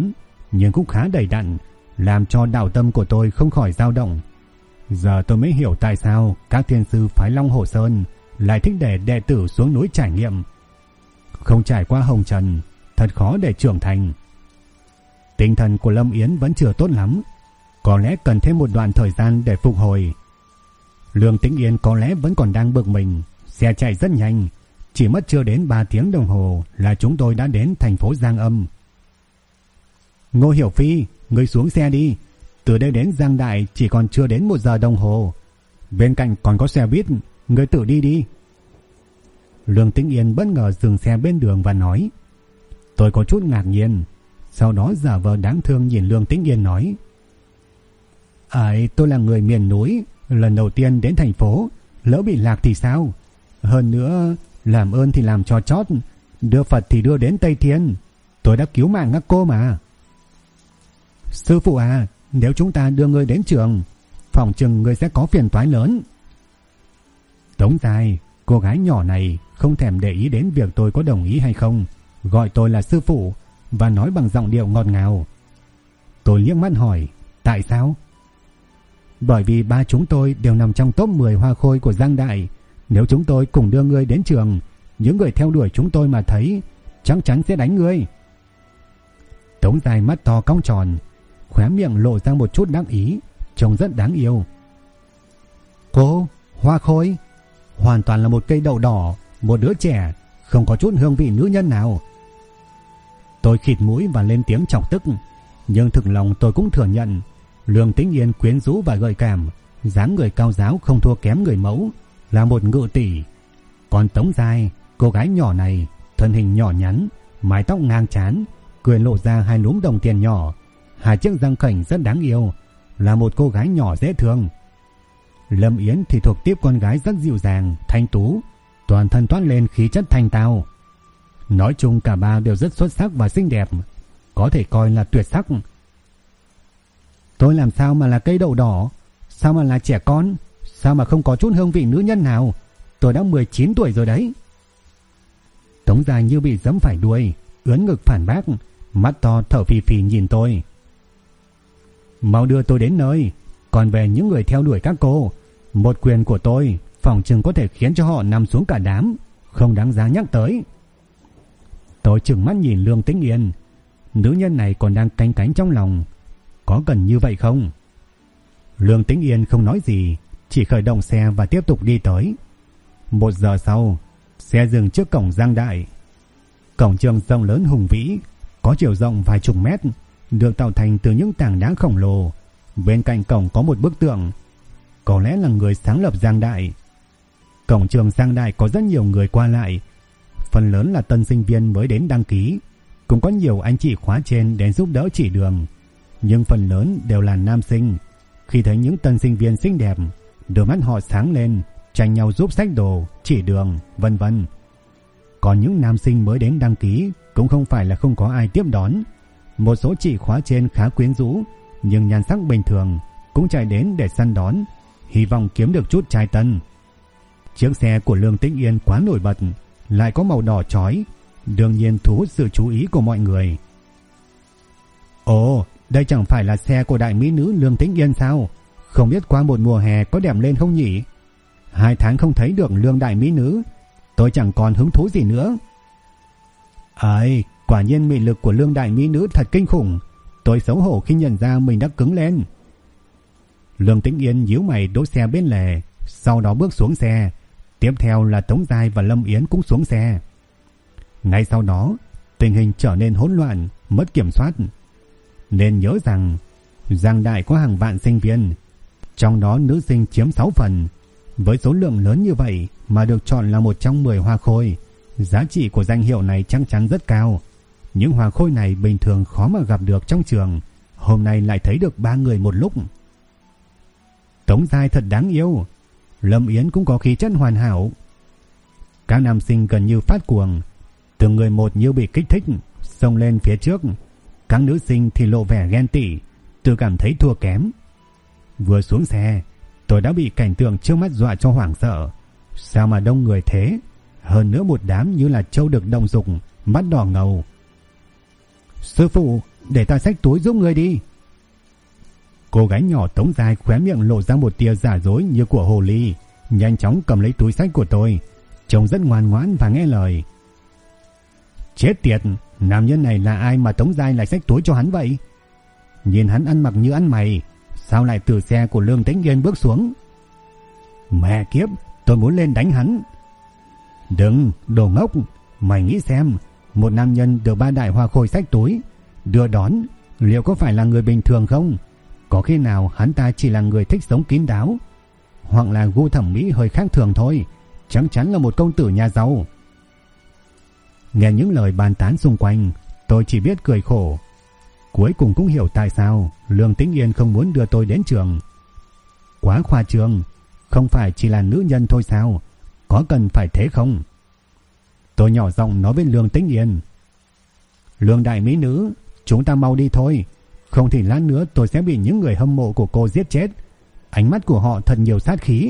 nhưng cũng khá đầy đặn, làm cho đạo tâm của tôi không khỏi dao động. Giờ tôi mới hiểu tại sao các thiên sư phái Long Hồ Sơn lại thích để đệ tử xuống núi trải nghiệm. Không trải qua hồng trần, thật khó để trưởng thành. Tinh thần của Lâm Yến vẫn chưa tốt lắm, có lẽ cần thêm một đoạn thời gian để phục hồi. Lương Tĩnh Yên có lẽ vẫn còn đang bực mình, xe chạy rất nhanh, chỉ mất chưa đến 3 tiếng đồng hồ là chúng tôi đã đến thành phố Giang Âm. Ngô Hiểu Phi, ngươi xuống xe đi, từ đây đến Giang Đại chỉ còn chưa đến 1 giờ đồng hồ. Bên cạnh còn có xe buýt, ngươi tự đi đi. Lương Tĩnh Yên bất ngờ dừng xe bên đường và nói. Tôi có chút ngạc nhiên, sau đó giả vờ đáng thương nhìn Lương Tĩnh Yên nói. Tôi là người miền núi, lần đầu tiên đến thành phố, lỡ bị lạc thì sao? Hơn nữa, làm ơn thì làm cho chót, đưa Phật thì đưa đến Tây Thiên. Tôi đã cứu mạng các cô mà. Sư phụ à, nếu chúng ta đưa ngươi đến trường, phòng chừng ngươi sẽ có phiền toái lớn. Tống Giai, cô gái nhỏ này không thèm để ý đến việc tôi có đồng ý hay không, gọi tôi là sư phụ và nói bằng giọng điệu ngọt ngào. Tôi liếc mắt hỏi, tại sao? Bởi vì ba chúng tôi đều nằm trong top 10 hoa khôi của Giang Đại. Nếu chúng tôi cùng đưa ngươi đến trường, những người theo đuổi chúng tôi mà thấy, chắc chắn sẽ đánh ngươi. Tống Giai mắt to cong tròn, khóe miệng lộ ra một chút đắc ý, trông rất đáng yêu. Cô, hoa khôi, hoàn toàn là một cây đậu đỏ, một đứa trẻ, không có chút hương vị nữ nhân nào. Tôi khịt mũi và lên tiếng chọc tức, nhưng thực lòng tôi cũng thừa nhận Lương Tĩnh Yên quyến rũ và gợi cảm, dáng người cao ráo không thua kém người mẫu, là một ngự tỷ. Còn Tống Giai, cô gái nhỏ này, thân hình nhỏ nhắn, mái tóc ngang trán, cười lộ ra 2 lúm đồng tiền nhỏ, 2 chiếc răng khểnh rất đáng yêu, là một cô gái nhỏ dễ thương. Lâm Yến thì thuộc tiếp con gái rất dịu dàng, thanh tú, toàn thân toát lên khí chất thanh tao. Nói chung cả ba đều rất xuất sắc và xinh đẹp, có thể coi là tuyệt sắc. Tôi làm sao mà là cây đậu đỏ, sao mà là trẻ con, sao mà không có chút hương vị nữ nhân nào, tôi đã 19 tuổi rồi đấy. Tống Giai như bị giẫm phải đuôi, ướn ngực phản bác, mắt to thở phì phì nhìn tôi. Mau đưa tôi đến nơi, còn về những người theo đuổi các cô, một quyền của tôi phỏng chừng có thể khiến cho họ nằm xuống cả đám, không đáng giá nhắc tới. Tôi trừng mắt nhìn Lương Tĩnh Yên, nữ nhân này còn đang canh cánh trong lòng, có cần như vậy không? Lương Tĩnh Yên không nói gì, chỉ khởi động xe và tiếp tục đi tới. 1 giờ sau, xe dừng trước cổng Giang Đại. Cổng trường rộng lớn hùng vĩ, có chiều rộng vài chục mét, được tạo thành từ những tảng đá khổng lồ. Bên cạnh cổng có một bức tượng, có lẽ là người sáng lập Giang Đại. Cổng trường Giang Đại có rất nhiều người qua lại, phần lớn là tân sinh viên mới đến đăng ký, cũng có nhiều anh chị khóa trên đến giúp đỡ chỉ đường, nhưng phần lớn đều là nam sinh. Khi thấy những tân sinh viên xinh đẹp, đôi mắt họ sáng lên, tranh nhau giúp xách đồ, chỉ đường, vân vân. Còn những nam sinh mới đến đăng ký cũng không phải là không có ai tiếp đón. Một số chị khóa trên khá quyến rũ, nhưng nhan sắc bình thường, cũng chạy đến để săn đón, hy vọng kiếm được chút trai tân. Chiếc xe của Lương Tĩnh Yên quá nổi bật, lại có màu đỏ chói, đương nhiên thu hút sự chú ý của mọi người. Ồ, đây chẳng phải là xe của đại mỹ nữ Lương Tĩnh Yên sao? Không biết qua một mùa hè có đẹp lên không nhỉ? 2 tháng không thấy được Lương đại mỹ nữ, tôi chẳng còn hứng thú gì nữa. Quả nhiên mị lực của Lương đại mỹ nữ thật kinh khủng, tôi xấu hổ khi nhận ra mình đã cứng lên. Lương Tĩnh Yên nhíu mày đỗ xe bên lề, sau đó bước xuống xe. Tiếp theo là Tống Giai và Lâm Yến cũng xuống xe. Ngay sau đó, tình hình trở nên hỗn loạn, mất kiểm soát. Nên nhớ rằng Giang Đại có hàng vạn sinh viên, trong đó nữ sinh chiếm 6 phần. Với số lượng lớn như vậy mà được chọn là một trong 10 hoa khôi, giá trị của danh hiệu này chắc chắn rất cao. Những hoa khôi này bình thường khó mà gặp được trong trường, hôm nay lại thấy được 3 người một lúc. Tống Giai thật đáng yêu, Lâm Yến cũng có khí chất hoàn hảo. Các nam sinh gần như phát cuồng, từng người một như bị kích thích, xông lên phía trước. Các nữ sinh thì lộ vẻ ghen tị, tự cảm thấy thua kém. Vừa xuống xe, tôi đã bị cảnh tượng trước mắt dọa cho hoảng sợ. Sao mà đông người thế? Hơn nữa một đám như là trâu được động dục, mắt đỏ ngầu. Sư phụ, để ta xách túi giúp ngươi đi. Cô gái nhỏ Tống Giai khóe miệng lộ ra một tia giả dối như của hồ ly, nhanh chóng cầm lấy túi xách của tôi, trông rất ngoan ngoãn và nghe lời. Chết tiệt, nam nhân này là ai mà Tống Giai lại xách túi cho hắn vậy? Nhìn hắn ăn mặc như ăn mày, sao lại từ xe của Lương Tĩnh Yên bước xuống? Mẹ kiếp, tôi muốn lên đánh hắn. Đừng, đồ ngốc, mày nghĩ xem, một nam nhân được ba đại hoa khôi xách túi đưa đón, liệu có phải là người bình thường không? Có khi nào hắn ta chỉ là người thích sống kín đáo, hoặc là gu thẩm mỹ hơi khác thường thôi, chắc chắn là một công tử nhà giàu. Nghe những lời bàn tán xung quanh, tôi chỉ biết cười khổ. Cuối cùng cũng hiểu tại sao Lương Tĩnh Yên không muốn đưa tôi đến trường. Quá khoa trương, không phải chỉ là nữ nhân thôi sao? Có cần phải thế không? Tôi nhỏ giọng nói với Lương Tĩnh Yên. Lương đại mỹ nữ, chúng ta mau đi thôi, không thì lát nữa tôi sẽ bị những người hâm mộ của cô giết chết. Ánh mắt của họ thật nhiều sát khí.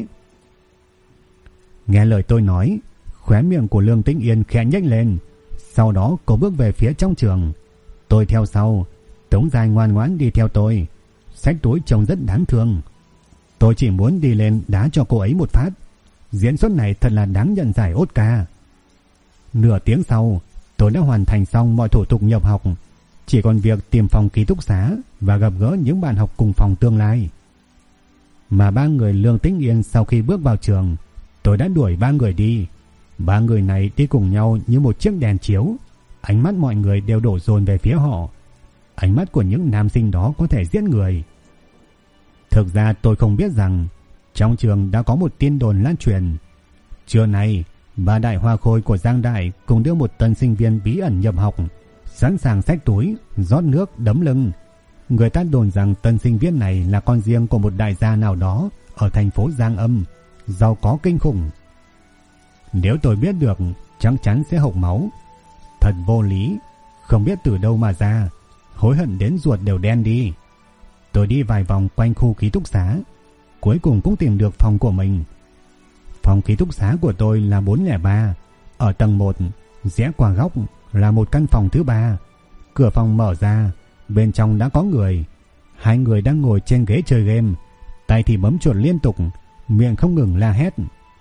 Nghe lời tôi nói, khóe miệng của Lương Tĩnh Yên khẽ nhếch lên. Sau đó cô bước về phía trong trường. Tôi theo sau. Tống Giai ngoan ngoãn đi theo tôi, xách túi trông rất đáng thương. Tôi chỉ muốn đi lên đá cho cô ấy một phát. Diễn xuất này thật là đáng nhận giải Oscar. Nửa tiếng sau, tôi đã hoàn thành xong mọi thủ tục nhập học, chỉ còn việc tìm phòng ký túc xá và gặp gỡ những bạn học cùng phòng tương lai. Mà ba người Lương Tĩnh Yên sau khi bước vào trường, tôi đã đuổi ba người đi. Ba người này đi cùng nhau như một chiếc đèn chiếu, ánh mắt mọi người đều đổ dồn về phía họ. Ánh mắt của những nam sinh đó có thể giết người. Thực ra tôi không biết rằng trong trường đã có một tin đồn lan truyền. Trưa nay, ba đại hoa khôi của Giang Đại cùng đưa một tân sinh viên bí ẩn nhập học, sẵn sàng xách túi, rót nước, đấm lưng. Người ta đồn rằng tân sinh viên này là con riêng của một đại gia nào đó ở thành phố Giang Âm, giàu có kinh khủng. Nếu tôi biết được, chắc chắn sẽ hộc máu. Thật vô lý, không biết từ đâu mà ra, hối hận đến ruột đều đen đi. Tôi đi vài vòng quanh khu ký túc xá, cuối cùng cũng tìm được phòng của mình. Phòng ký túc xá của tôi là 403, ở tầng 1, rẽ qua góc là một căn phòng thứ 3. Cửa phòng mở ra, bên trong đã có người. Hai người đang ngồi trên ghế chơi game, tay thì bấm chuột liên tục, miệng không ngừng la hét.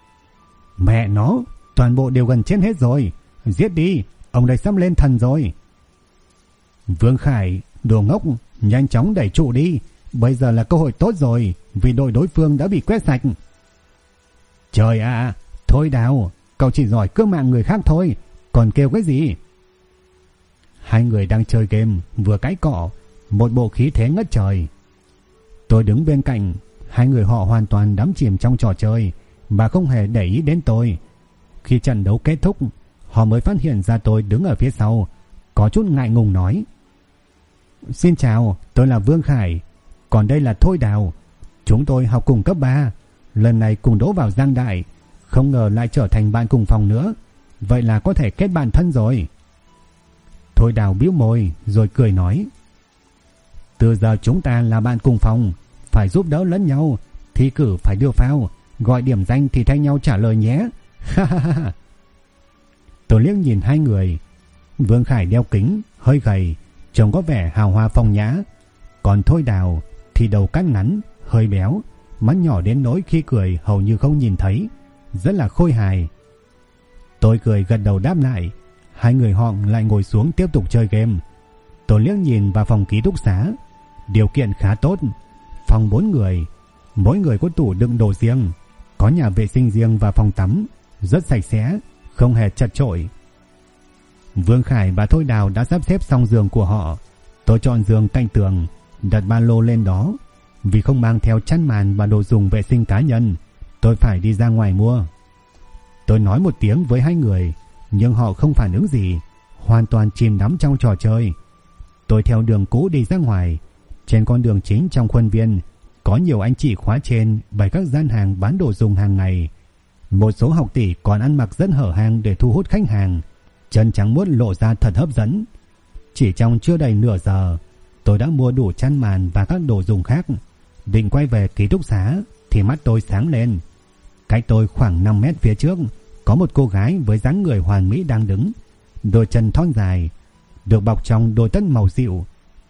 Mẹ nó, toàn bộ đều gần chết hết rồi, giết đi, ông đây sắp lên thần rồi. Vương Khải, đồ ngốc, nhanh chóng đẩy trụ đi, bây giờ là cơ hội tốt rồi, vì đội đối phương đã bị quét sạch. Trời ạ, thôi Đào, cậu chỉ giỏi cướp mạng người khác thôi, còn kêu cái gì? Hai người đang chơi game, vừa cãi cọ, một bộ khí thế ngất trời. Tôi đứng bên cạnh, hai người họ hoàn toàn đắm chìm trong trò chơi và không hề để ý đến tôi. Khi trận đấu kết thúc, họ mới phát hiện ra tôi đứng ở phía sau, có chút ngại ngùng nói. Xin chào, tôi là Vương Khải, còn đây là Thôi Đào. Chúng tôi học cùng cấp 3, lần này cùng đỗ vào Giang Đại, không ngờ lại trở thành bạn cùng phòng nữa, vậy là có thể kết bạn thân rồi. Thôi Đào bĩu môi rồi cười nói. Từ giờ chúng ta là bạn cùng phòng, phải giúp đỡ lẫn nhau, thi cử phải đưa phao, gọi điểm danh thì thay nhau trả lời nhé. Tôi liếc nhìn hai người. Vương Khải đeo kính, hơi gầy, trông có vẻ hào hoa phong nhã. Còn Thôi Đào thì đầu cắt ngắn, hơi béo, mắt nhỏ đến nỗi khi cười hầu như không nhìn thấy, rất là khôi hài. Tôi cười gật đầu đáp lại. Hai người họ lại ngồi xuống tiếp tục chơi game. Tôi liếc nhìn vào phòng ký túc xá, điều kiện khá tốt. Phòng 4 người, mỗi người có tủ đựng đồ riêng, có nhà vệ sinh riêng và phòng tắm, rất sạch sẽ, không hề chật chội. Vương Khải và Thôi Đào đã sắp xếp xong giường của họ. Tôi chọn giường cạnh tường, đặt ba lô lên đó. Vì không mang theo chăn màn và đồ dùng vệ sinh cá nhân, tôi phải đi ra ngoài mua. Tôi nói một tiếng với hai người, nhưng họ không phản ứng gì, hoàn toàn chìm đắm trong trò chơi. Tôi theo đường cũ đi ra ngoài. Trên con đường chính trong khuôn viên có nhiều anh chị khóa trên bày các gian hàng bán đồ dùng hàng ngày. Một số học tỷ còn ăn mặc rất hở hang để thu hút khách hàng, chân trắng muốt lộ ra thật hấp dẫn. Chỉ trong chưa đầy nửa giờ, tôi đã mua đủ chăn màn và các đồ dùng khác. Định quay về ký túc xá thì mắt tôi sáng lên. Cách tôi khoảng 5 mét phía trước có một cô gái với dáng người hoàn mỹ đang đứng, đôi chân thon dài, được bọc trong đôi tất màu dịu.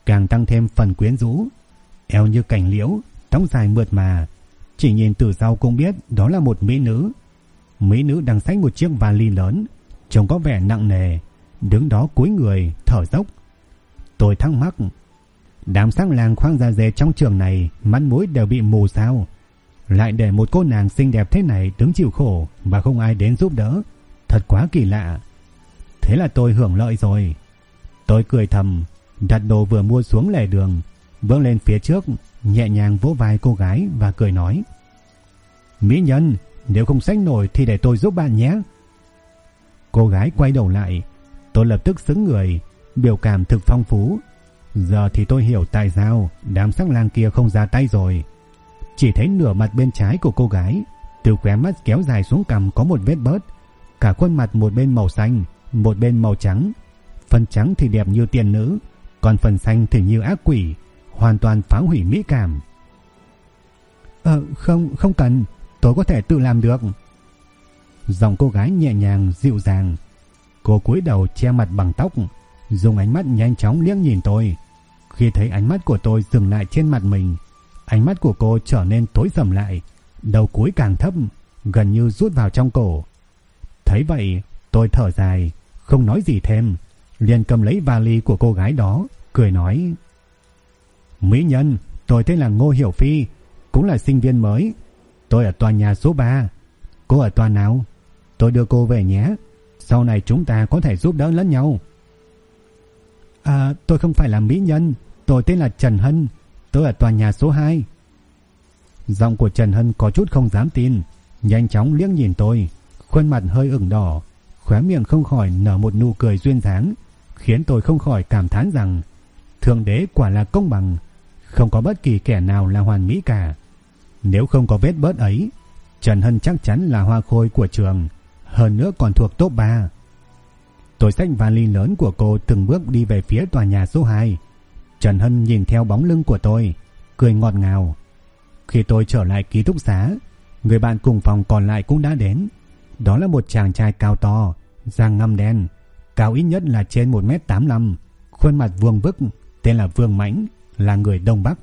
càng tăng thêm phần quyến rũ. Eo như cành liễu, tóc dài mượt mà, chỉ nhìn từ sau cũng biết đó là một mỹ nữ. Mỹ nữ đang xách một chiếc vali lớn, trông có vẻ nặng nề, đứng đó cúi người thở dốc. Tôi thắc mắc, đám sắc lang khoang da dê trong trường này mắt mũi đều bị mù sao? Lại để một cô nàng xinh đẹp thế này đứng chịu khổ mà không ai đến giúp đỡ, thật quá kỳ lạ. Thế là tôi hưởng lợi rồi. Tôi cười thầm, đặt đồ vừa mua xuống lề đường, bước lên phía trước, nhẹ nhàng vỗ vai cô gái và cười nói: Mỹ nhân, nếu không xách nổi thì để tôi giúp bạn nhé. Cô gái quay đầu lại, tôi lập tức sững người, biểu cảm thực phong phú. Giờ thì tôi hiểu tại sao đám sắc lang kia không ra tay rồi. Chỉ thấy nửa mặt bên trái của cô gái, từ khóe mắt kéo dài xuống cằm có một vết bớt, cả khuôn mặt một bên màu xanh, một bên màu trắng. Phần trắng thì đẹp như tiên nữ, còn phần xanh thì như ác quỷ, hoàn toàn phá hủy mỹ cảm. Không cần, tôi có thể tự làm được. Giọng cô gái nhẹ nhàng dịu dàng. Cô cúi đầu che mặt bằng tóc, dùng ánh mắt nhanh chóng liếc nhìn tôi. Khi thấy ánh mắt của tôi dừng lại trên mặt mình, ánh mắt của cô trở nên tối sầm lại, đầu cúi càng thấp, gần như rút vào trong cổ. Thấy vậy, tôi thở dài, không nói gì thêm, liền cầm lấy vali của cô gái đó, cười nói: Mỹ nhân, tôi tên là Ngô Hiểu Phi, cũng là sinh viên mới. Tôi ở tòa nhà số 3. Cô ở tòa nào? Tôi đưa cô về nhé. Sau này chúng ta có thể giúp đỡ lẫn nhau. Tôi không phải là mỹ nhân. Tôi tên là Trần Hân. Tôi ở tòa nhà số 2. Giọng của Trần Hân có chút không dám tin, nhanh chóng liếc nhìn tôi, khuôn mặt hơi ửng đỏ, khóe miệng không khỏi nở một nụ cười duyên dáng, khiến tôi không khỏi cảm thán rằng Thượng Đế quả là công bằng, không có bất kỳ kẻ nào là hoàn mỹ cả. Nếu không có vết bớt ấy, Trần Hân chắc chắn là hoa khôi của trường, hơn nữa còn thuộc top 3. Tôi xách vali lớn của cô từng bước đi về phía tòa nhà số 2. Trần Hân nhìn theo bóng lưng của tôi, cười ngọt ngào. Khi tôi trở lại ký túc xá, người bạn cùng phòng còn lại cũng đã đến. Đó là một chàng trai cao to, da ngăm đen, cao ít nhất là trên 1m85, khuôn mặt vuông vức, tên là Vương Mãnh, là người Đông Bắc.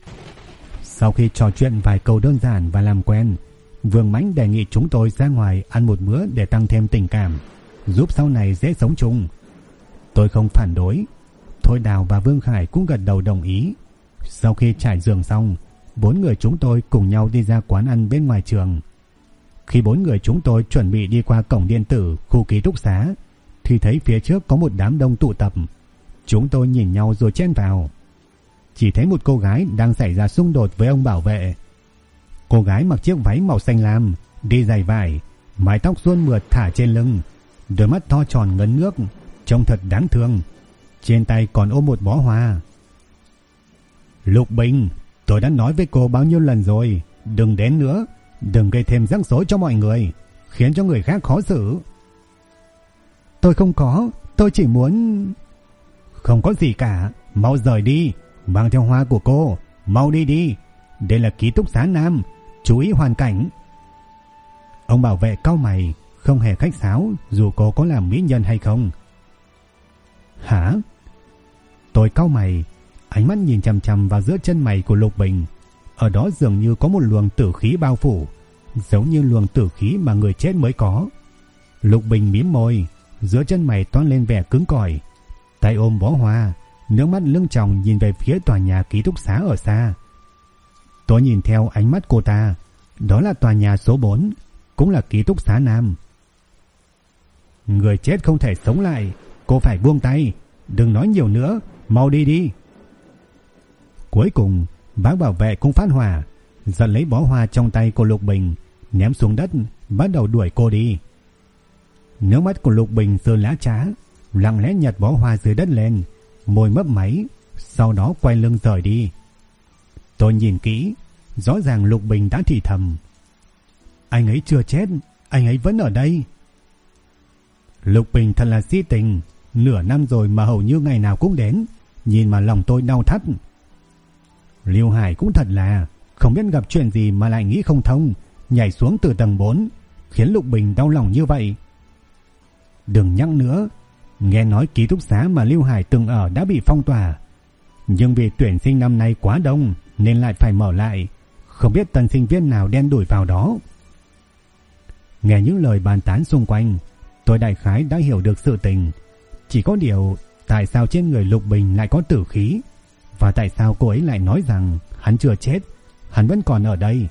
Sau khi trò chuyện vài câu đơn giản và làm quen, Vương Mãnh đề nghị chúng tôi ra ngoài ăn một bữa để tăng thêm tình cảm, giúp sau này dễ sống chung. Tôi không phản đối. Thôi Đào và Vương Khải cũng gật đầu đồng ý. Sau khi trải giường xong, 4 người chúng tôi cùng nhau đi ra quán ăn bên ngoài trường. Khi 4 người chúng tôi chuẩn bị đi qua cổng điện tử khu ký túc xá, thì thấy phía trước có một đám đông tụ tập. Chúng tôi nhìn nhau rồi chen vào. Chỉ thấy một cô gái đang xảy ra xung đột với ông bảo vệ. Cô gái mặc chiếc váy màu xanh lam, đi giày vải, mái tóc suôn mượt thả trên lưng, đôi mắt to tròn ngấn nước, trông thật đáng thương. Trên tay còn ôm một bó hoa. Lục Bình, tôi đã nói với cô bao nhiêu lần rồi, đừng đến nữa, đừng gây thêm rắc rối cho mọi người, khiến cho người khác khó xử. Tôi không có, tôi chỉ muốn... Không có gì cả, mau rời đi, mang theo hoa của cô, mau đi đi. Đây là ký túc xá nam, chú ý hoàn cảnh. Ông bảo vệ cau mày, không hề khách sáo dù cô có làm mỹ nhân hay không. Hả? Tôi cau mày, ánh mắt nhìn chằm chằm vào giữa chân mày của Lục Bình. Ở đó dường như có một luồng tử khí bao phủ, giống như luồng tử khí mà người chết mới có. Lục Bình mím môi, giữa chân mày toát lên vẻ cứng cỏi, tay ôm bó hoa, nước mắt lưng tròng nhìn về phía tòa nhà ký túc xá ở xa. Tôi nhìn theo ánh mắt cô ta, đó là tòa nhà số 4, cũng là ký túc xá nam. Người chết không thể sống lại, cô phải buông tay, đừng nói nhiều nữa, mau đi đi. Cuối cùng, bác bảo vệ cũng phát hỏa, giật lấy bó hoa trong tay của Lục Bình, ném xuống đất, bắt đầu đuổi cô đi. Nước mắt của Lục Bình rơi lá trá, lặng lẽ nhặt bó hoa dưới đất lên, môi mấp máy, sau đó quay lưng rời đi. Tôi nhìn kỹ, rõ ràng Lục Bình đã thì thầm: Anh ấy chưa chết, anh ấy vẫn ở đây. Lục Bình thật là si tình, nửa năm rồi mà hầu như ngày nào cũng đến, nhìn mà lòng tôi đau thắt. Lưu Hải cũng thật là không biết gặp chuyện gì mà lại nghĩ không thông, nhảy xuống từ tầng 4, khiến Lục Bình đau lòng như vậy. Đừng nhắc nữa, nghe nói ký túc xá mà Lưu Hải từng ở đã bị phong tỏa. Nhưng vì tuyển sinh năm nay quá đông nên lại phải mở lại. Không biết tân sinh viên nào đen đủi vào đó. Nghe những lời bàn tán xung quanh, tôi đại khái đã hiểu được sự tình. Chỉ có điều, tại sao trên người Lục Bình lại có tử khí? Và tại sao cô ấy lại nói rằng hắn chưa chết, hắn vẫn còn ở đây?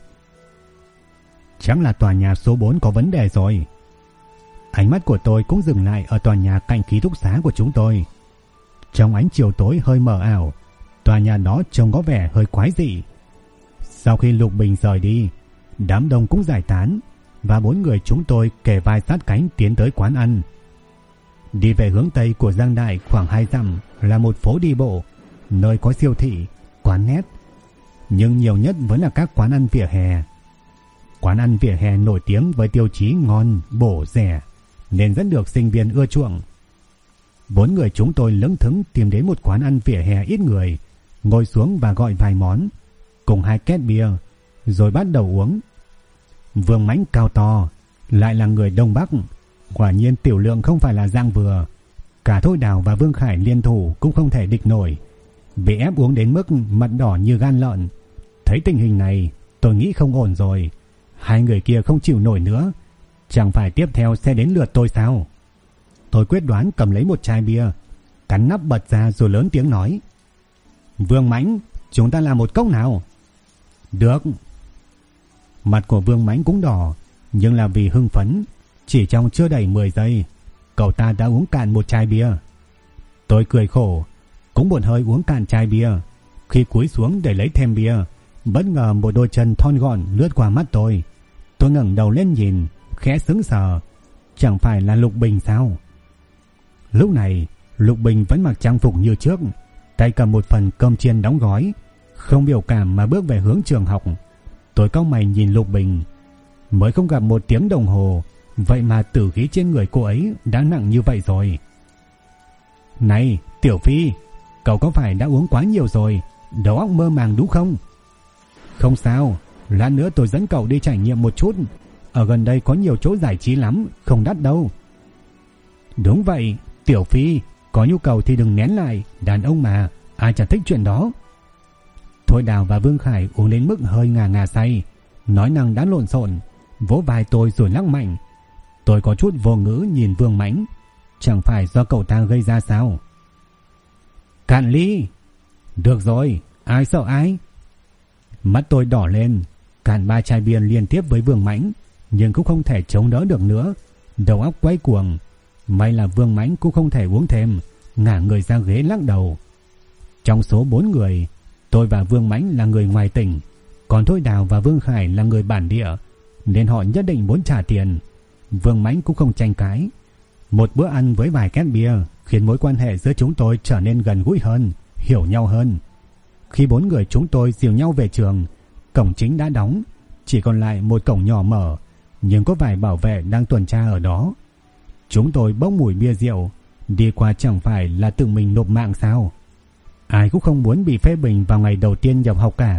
Chắc là tòa nhà số 4 có vấn đề rồi. Ánh mắt của tôi cũng dừng lại ở tòa nhà cạnh ký túc xá của chúng tôi. Trong ánh chiều tối hơi mờ ảo, tòa nhà đó trông có vẻ hơi quái dị. Sau khi Lục Bình rời đi, đám đông cũng giải tán và 4 người chúng tôi kề vai sát cánh tiến tới quán ăn. Đi về hướng tây của Giang Đại khoảng 2 dặm là một phố đi bộ, nơi có siêu thị, quán net, nhưng nhiều nhất vẫn là các quán ăn vỉa hè. Quán ăn vỉa hè nổi tiếng với tiêu chí ngon, bổ, rẻ nên rất được sinh viên ưa chuộng. 4 người chúng tôi lững thững tìm đến một quán ăn vỉa hè ít người, ngồi xuống và gọi vài món cùng 2 két bia, rồi bắt đầu uống. Vương Mãnh cao to, lại là người Đông Bắc, quả nhiên tiểu lượng không phải là dạng vừa. Cả Thôi Đào và Vương Khải liên thủ cũng không thể địch nổi, bị ép uống đến mức mặt đỏ như gan lợn. Thấy tình hình này, tôi nghĩ không ổn rồi. 2 người kia không chịu nổi nữa, chẳng phải tiếp theo sẽ đến lượt tôi sao? Tôi quyết đoán cầm lấy một chai bia, cắn nắp bật ra rồi lớn tiếng nói: Vương Mãnh, chúng ta làm một cốc nào? Được. Mặt của Vương Mãnh cũng đỏ, nhưng là vì hưng phấn. Chỉ trong chưa đầy 10 giây, cậu ta đã uống cạn một chai bia. Tôi cười khổ, cũng một hơi uống cạn chai bia. Khi cúi xuống để lấy thêm bia, bất ngờ một đôi chân thon gọn lướt qua mắt tôi. Tôi ngẩng đầu lên nhìn, khẽ sững sờ. Chẳng phải là Lục Bình sao? Lúc này, Lục Bình vẫn mặc trang phục như trước, tay cầm một phần cơm chiên đóng gói, không biểu cảm mà bước về hướng trường học. Tôi cau mày nhìn Lục Bình. Mới không gặp 1 tiếng đồng hồ, vậy mà tử khí trên người cô ấy đã nặng như vậy rồi. Này, Tiểu Phi, cậu có phải đã uống quá nhiều rồi, đầu óc mơ màng đúng không? Không sao, lát nữa tôi dẫn cậu đi trải nghiệm một chút. Ở gần đây có nhiều chỗ giải trí lắm, không đắt đâu. Đúng vậy, Tiểu Phi, có nhu cầu thì đừng nén lại, đàn ông mà, ai chẳng thích chuyện đó. Thôi Đào và Vương Khải uống đến mức hơi ngà ngà say, nói năng đã lộn xộn, vỗ vai tôi rồi lắc mạnh. Tôi có chút vô ngữ nhìn Vương Mãnh, chẳng phải do cậu ta gây ra sao? Cạn ly. Được rồi, ai sợ ai? Mắt tôi đỏ lên, cạn 3 chai bia liên tiếp với Vương Mãnh, nhưng cũng không thể chống đỡ được nữa, đầu óc quay cuồng. May là Vương Mãnh cũng không thể uống thêm, ngả người ra ghế lắc đầu. Trong số 4 người, tôi và Vương Mãnh là người ngoài tỉnh, còn Thôi Đào và Vương Khải là người bản địa, nên họ nhất định muốn trả tiền. Vương Mãnh cũng không tranh cãi. Một bữa ăn với vài két bia khiến mối quan hệ giữa chúng tôi trở nên gần gũi hơn, hiểu nhau hơn. Khi 4 người chúng tôi dìu nhau về trường, cổng chính đã đóng, chỉ còn lại một cổng nhỏ mở, nhưng có vài bảo vệ đang tuần tra ở đó. Chúng tôi bốc mùi bia rượu, đi qua chẳng phải là tự mình nộp mạng sao? Ai cũng không muốn bị phê bình vào ngày đầu tiên nhập học cả.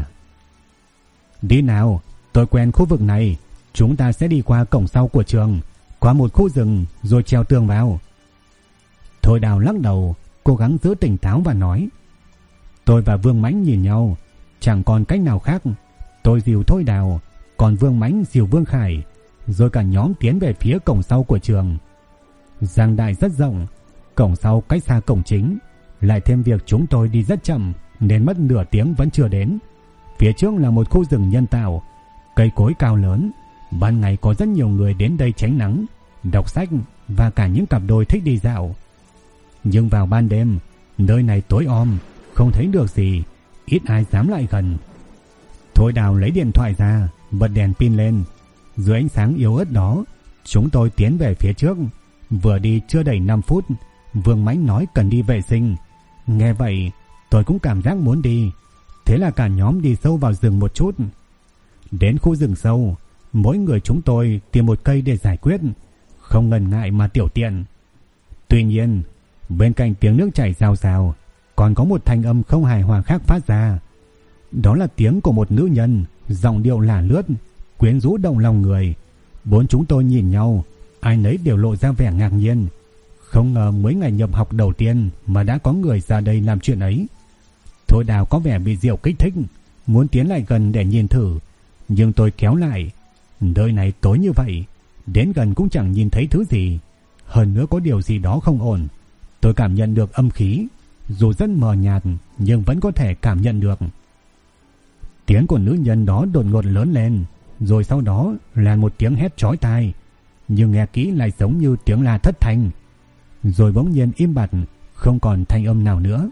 Đi nào, tôi quen khu vực này, chúng ta sẽ đi qua cổng sau của trường, qua một khu rừng rồi treo tường vào. Thôi Đào lắc đầu, cố gắng giữ tỉnh táo và nói. Tôi và Vương Mãnh nhìn nhau, chẳng còn cách nào khác. Tôi dìu Thôi Đào, còn Vương Mãnh dìu Vương Khải, rồi cả nhóm tiến về phía cổng sau của trường. Giang Đại rất rộng, cổng sau cách xa cổng chính, lại thêm việc chúng tôi đi rất chậm nên mất nửa tiếng vẫn chưa đến. Phía trước là một khu rừng nhân tạo, cây cối cao lớn. Ban ngày có rất nhiều người đến đây tránh nắng, đọc sách và cả những cặp đôi thích đi dạo. Nhưng vào ban đêm, nơi này tối om, không thấy được gì, ít ai dám lại gần. Thôi Đào lấy điện thoại ra, bật đèn pin lên. Dưới ánh sáng yếu ớt đó, chúng tôi tiến về phía trước. Vừa đi chưa đầy 5 phút, Vương Mãnh nói cần đi vệ sinh. Nghe vậy, tôi cũng cảm giác muốn đi. Thế là cả nhóm đi sâu vào rừng một chút. Đến khu rừng sâu, mỗi người chúng tôi tìm một cây để giải quyết, không ngần ngại mà tiểu tiện. Tuy nhiên, bên cạnh tiếng nước chảy rào rào, còn có một thanh âm không hài hòa khác phát ra. Đó là tiếng của một nữ nhân, giọng điệu lả lướt, quyến rũ động lòng người. 4 chúng tôi nhìn nhau, ai nấy đều lộ ra vẻ ngạc nhiên. Không ngờ mới ngày nhập học đầu tiên mà đã có người ra đây làm chuyện ấy. Thôi Đào có vẻ bị rượu kích thích, muốn tiến lại gần để nhìn thử, nhưng tôi kéo lại. Nơi này tối như vậy, đến gần cũng chẳng nhìn thấy thứ gì. Hơn nữa có điều gì đó không ổn. Tôi cảm nhận được âm khí, dù rất mờ nhạt nhưng vẫn có thể cảm nhận được. Tiếng của nữ nhân đó đột ngột lớn lên, rồi sau đó là một tiếng hét chói tai, nhưng nghe kỹ lại giống như tiếng la thất thanh, rồi bỗng nhiên im bặt, không còn thanh âm nào nữa.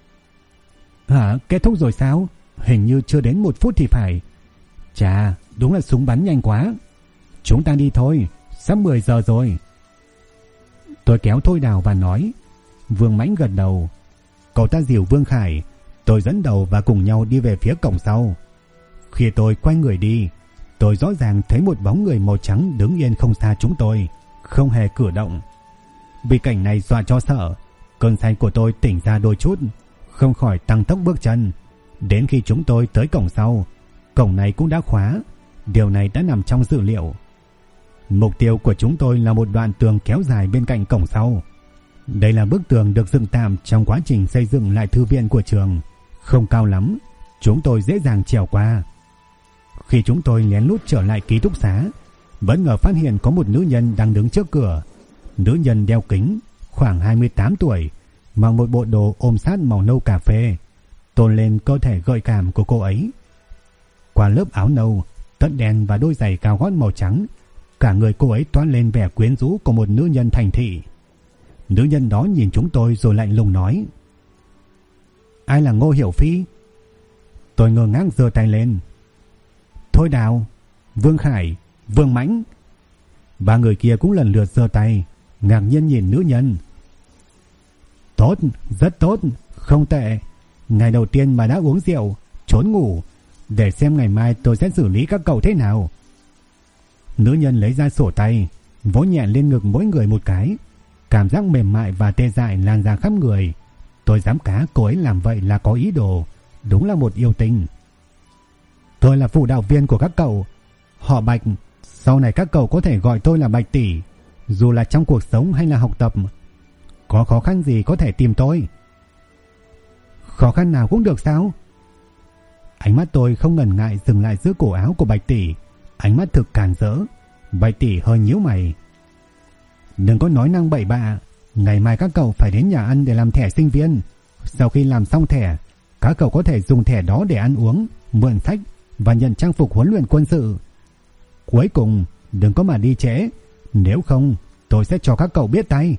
Hả? Kết thúc rồi sao? Hình như chưa đến 1 phút thì phải. Chà, đúng là súng bắn nhanh quá. Chúng ta đi thôi, sắp 10 giờ rồi. Tôi kéo Thôi Đào và nói. Vương Mãnh gật đầu. Cậu ta dìu Vương Khải, tôi dẫn đầu và cùng nhau đi về phía cổng sau. Khi tôi quay người đi, tôi rõ ràng thấy một bóng người màu trắng đứng yên không xa chúng tôi, không hề cử động. Vì cảnh này dọa cho sợ, cơn say của tôi tỉnh ra đôi chút, không khỏi tăng tốc bước chân. Đến khi chúng tôi tới cổng sau, cổng này cũng đã khóa. Điều này đã nằm trong dự liệu. Mục tiêu của chúng tôi là một đoạn tường kéo dài bên cạnh cổng sau. Đây là bức tường được dựng tạm trong quá trình xây dựng lại thư viện của trường, không cao lắm, chúng tôi dễ dàng trèo qua. Khi chúng tôi lén lút trở lại ký túc xá, bất ngờ phát hiện có một nữ nhân đang đứng trước cửa. Nữ nhân đeo kính, khoảng 28 tuổi, mặc một bộ đồ ôm sát màu nâu cà phê, tôn lên cơ thể gợi cảm của cô ấy. Qua lớp áo nâu, tất đen và đôi giày cao gót màu trắng, cả người cô ấy toát lên vẻ quyến rũ của một nữ nhân thành thị. Nữ nhân đó nhìn chúng tôi rồi lạnh lùng nói: Ai là Ngô Hiểu Phi? Tôi ngơ ngác giơ tay lên. Thôi Đào, Vương Khải, Vương Mãnh. Ba người kia cũng lần lượt giơ tay, ngạc nhiên nhìn nữ nhân. Tốt, rất tốt, không tệ. Ngày đầu tiên mà đã uống rượu, trốn ngủ, để xem ngày mai tôi sẽ xử lý các cậu thế nào. Nữ nhân lấy ra sổ tay, vỗ nhẹ lên ngực mỗi người một cái. Cảm giác mềm mại và tê dại lan ra khắp người. Tôi dám cá cô ấy làm vậy là có ý đồ. Đúng là một yêu tinh. Tôi là phụ đạo viên của các cậu, họ Bạch. Sau này các cậu có thể gọi tôi là Bạch tỷ, dù là trong cuộc sống hay là học tập. Có khó khăn gì có thể tìm tôi. Khó khăn nào cũng được sao? Ánh mắt tôi không ngần ngại dừng lại giữa cổ áo của Bạch tỷ. Ánh mắt thực càn rỡ. Bạch tỷ hơi nhíu mày. Đừng có nói năng bậy bạ. Ngày mai các cậu phải đến nhà ăn để làm thẻ sinh viên. Sau khi làm xong thẻ, các cậu có thể dùng thẻ đó để ăn uống, mượn sách và nhận trang phục huấn luyện quân sự. Cuối cùng, đừng có mà đi trễ, nếu không tôi sẽ cho các cậu biết tay.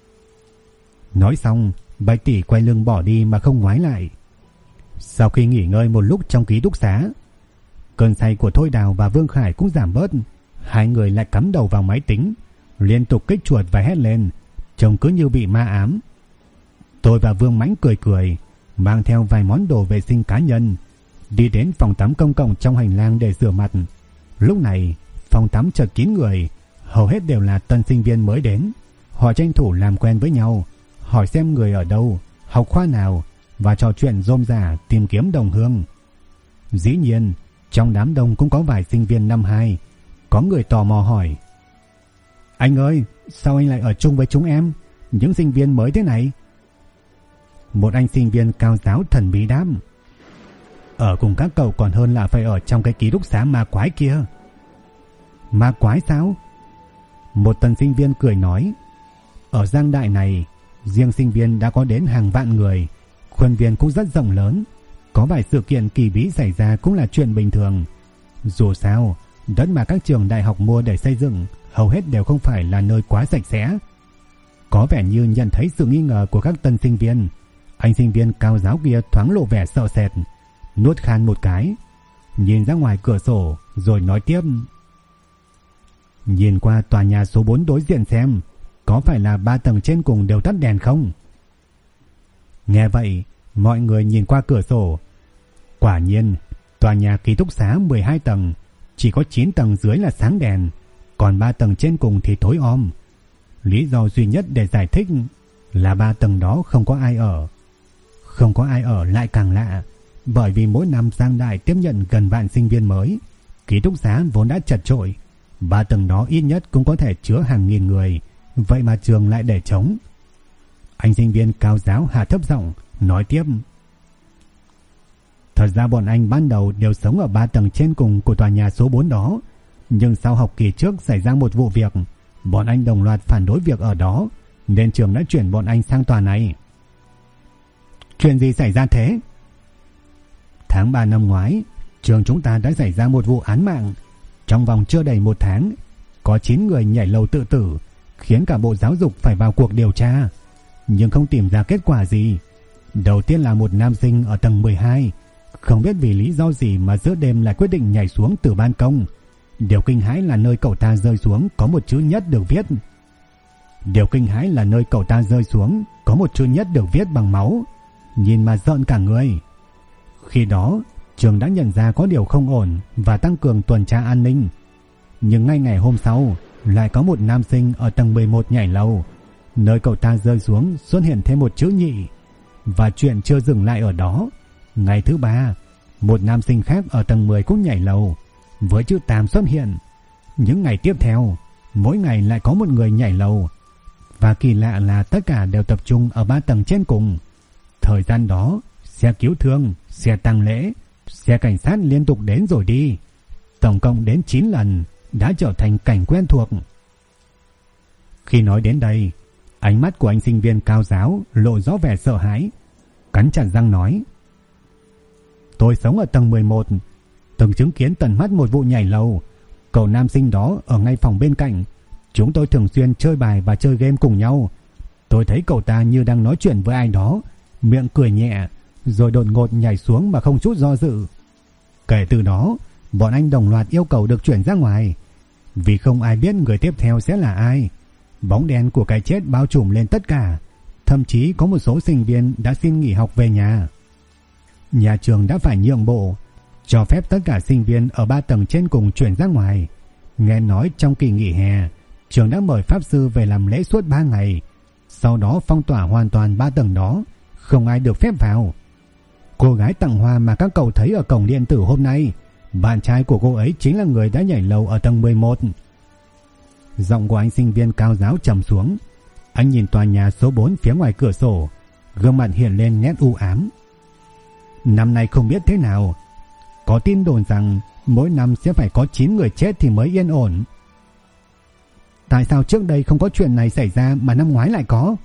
Nói xong, Bạch tỷ quay lưng bỏ đi mà không ngoái lại. Sau khi nghỉ ngơi một lúc trong ký túc xá, cơn say của Thôi Đào và Vương Khải cũng giảm bớt. Hai người lại cắm đầu vào máy tính, liên tục kích chuột và hét lên, trông cứ như bị ma ám. Tôi và Vương Mãnh cười cười, mang theo vài món đồ vệ sinh cá nhân, đi đến phòng tắm công cộng trong hành lang để rửa mặt. Lúc này, phòng tắm chật kín người, hầu hết đều là tân sinh viên mới đến. Họ tranh thủ làm quen với nhau, hỏi xem người ở đâu, học khoa nào, và trò chuyện rôm rả tìm kiếm đồng hương. Dĩ nhiên, trong đám đông cũng có vài sinh viên năm 2. Có người tò mò hỏi: Anh ơi, sao anh lại ở chung với chúng em, những sinh viên mới thế này? Một anh sinh viên cao giáo thần bí đáp: Ở cùng các cậu còn hơn là phải ở trong cái ký túc xá ma quái kia. Ma quái sao? Một tân sinh viên cười nói: Ở Giang Đại này, riêng sinh viên đã có đến hàng vạn người, khuôn viên cũng rất rộng lớn, có vài sự kiện kỳ bí xảy ra cũng là chuyện bình thường. Dù sao, đất mà các trường đại học mua để xây dựng hầu hết đều không phải là nơi quá sạch sẽ. Có vẻ như nhận thấy sự nghi ngờ của các tân sinh viên, anh sinh viên cao giáo kia thoáng lộ vẻ sợ sệt, nuốt khan một cái, nhìn ra ngoài cửa sổ rồi nói tiếp: Nhìn qua tòa nhà số 4 đối diện xem, có phải là 3 tầng trên cùng đều tắt đèn không? Nghe vậy, mọi người nhìn qua cửa sổ. Quả nhiên, tòa nhà ký túc xá 12 tầng, chỉ có 9 tầng dưới là sáng đèn, còn 3 tầng trên cùng thì tối om. Lý do duy nhất để giải thích là 3 tầng đó không có ai ở. Không có ai ở lại càng lạ, bởi vì mỗi năm Giang Đại tiếp nhận gần vạn sinh viên mới, ký túc xá vốn đã chật chội, 3 tầng đó ít nhất cũng có thể chứa hàng nghìn người, vậy mà trường lại để trống. Anh sinh viên cao giáo hạ thấp giọng nói tiếp: Thật ra bọn anh ban đầu đều sống ở 3 tầng trên cùng của tòa nhà số 4 đó. Nhưng sau học kỳ trước xảy ra một vụ việc, bọn anh đồng loạt phản đối việc ở đó, nên trường đã chuyển bọn anh sang tòa này. Chuyện gì xảy ra thế? Tháng 3 năm ngoái, trường chúng ta đã xảy ra một vụ án mạng. Trong vòng chưa đầy 1 tháng, có 9 người nhảy lầu tự tử, khiến cả Bộ Giáo dục phải vào cuộc điều tra, nhưng không tìm ra kết quả gì. Đầu tiên là một nam sinh ở tầng 12, không biết vì lý do gì mà giữa đêm lại quyết định nhảy xuống từ ban công. Điều kinh hãi là nơi cậu ta rơi xuống có một chữ nhất được viết bằng máu, nhìn mà rợn cả người. Khi đó, trường đã nhận ra có điều không ổn và tăng cường tuần tra an ninh. Nhưng ngay ngày hôm sau, lại có một nam sinh ở tầng 11 nhảy lầu. Nơi cậu ta rơi xuống xuất hiện thêm một chữ nhị. Và chuyện chưa dừng lại ở đó. Ngày thứ 3, một nam sinh khác ở tầng 10 cũng nhảy lầu, với chữ tam xuất hiện. Những ngày tiếp theo, mỗi ngày lại có một người nhảy lầu. Và kỳ lạ là tất cả đều tập trung ở 3 tầng trên cùng. Thời gian đó, xe cứu thương, xe tang lễ, xe cảnh sát liên tục đến rồi đi. Tổng cộng đến 9 lần, đã trở thành cảnh quen thuộc. Khi nói đến đây, ánh mắt của anh sinh viên cao giáo lộ rõ vẻ sợ hãi, cắn chặt răng nói: Tôi sống ở tầng 11, từng chứng kiến tận mắt một vụ nhảy lầu. Cậu nam sinh đó ở ngay phòng bên cạnh. Chúng tôi thường xuyên chơi bài và chơi game cùng nhau. Tôi thấy cậu ta như đang nói chuyện với ai đó, miệng cười nhẹ, rồi đột ngột nhảy xuống mà không chút do dự. Kể từ đó, bọn anh đồng loạt yêu cầu được chuyển ra ngoài, vì không ai biết người tiếp theo sẽ là ai. Bóng đen của cái chết bao trùm lên tất cả. Thậm chí có một số sinh viên đã xin nghỉ học về nhà. Nhà trường đã phải nhượng bộ, cho phép tất cả sinh viên ở 3 tầng trên cùng chuyển ra ngoài. Nghe nói trong kỳ nghỉ hè, trường đã mời pháp sư về làm lễ suốt 3 ngày. Sau đó phong tỏa hoàn toàn 3 tầng đó, không ai được phép vào. Cô gái tặng hoa mà các cậu thấy ở cổng điện tử hôm nay, bạn trai của cô ấy chính là người đã nhảy lầu ở tầng 11. Giọng của anh sinh viên cao giáo trầm xuống. Anh nhìn tòa nhà số 4 phía ngoài cửa sổ, gương mặt hiện lên nét u ám. Năm nay không biết thế nào, có tin đồn rằng mỗi năm sẽ phải có 9 người chết thì mới yên ổn. Tại sao trước đây không có chuyện này xảy ra mà năm ngoái lại có?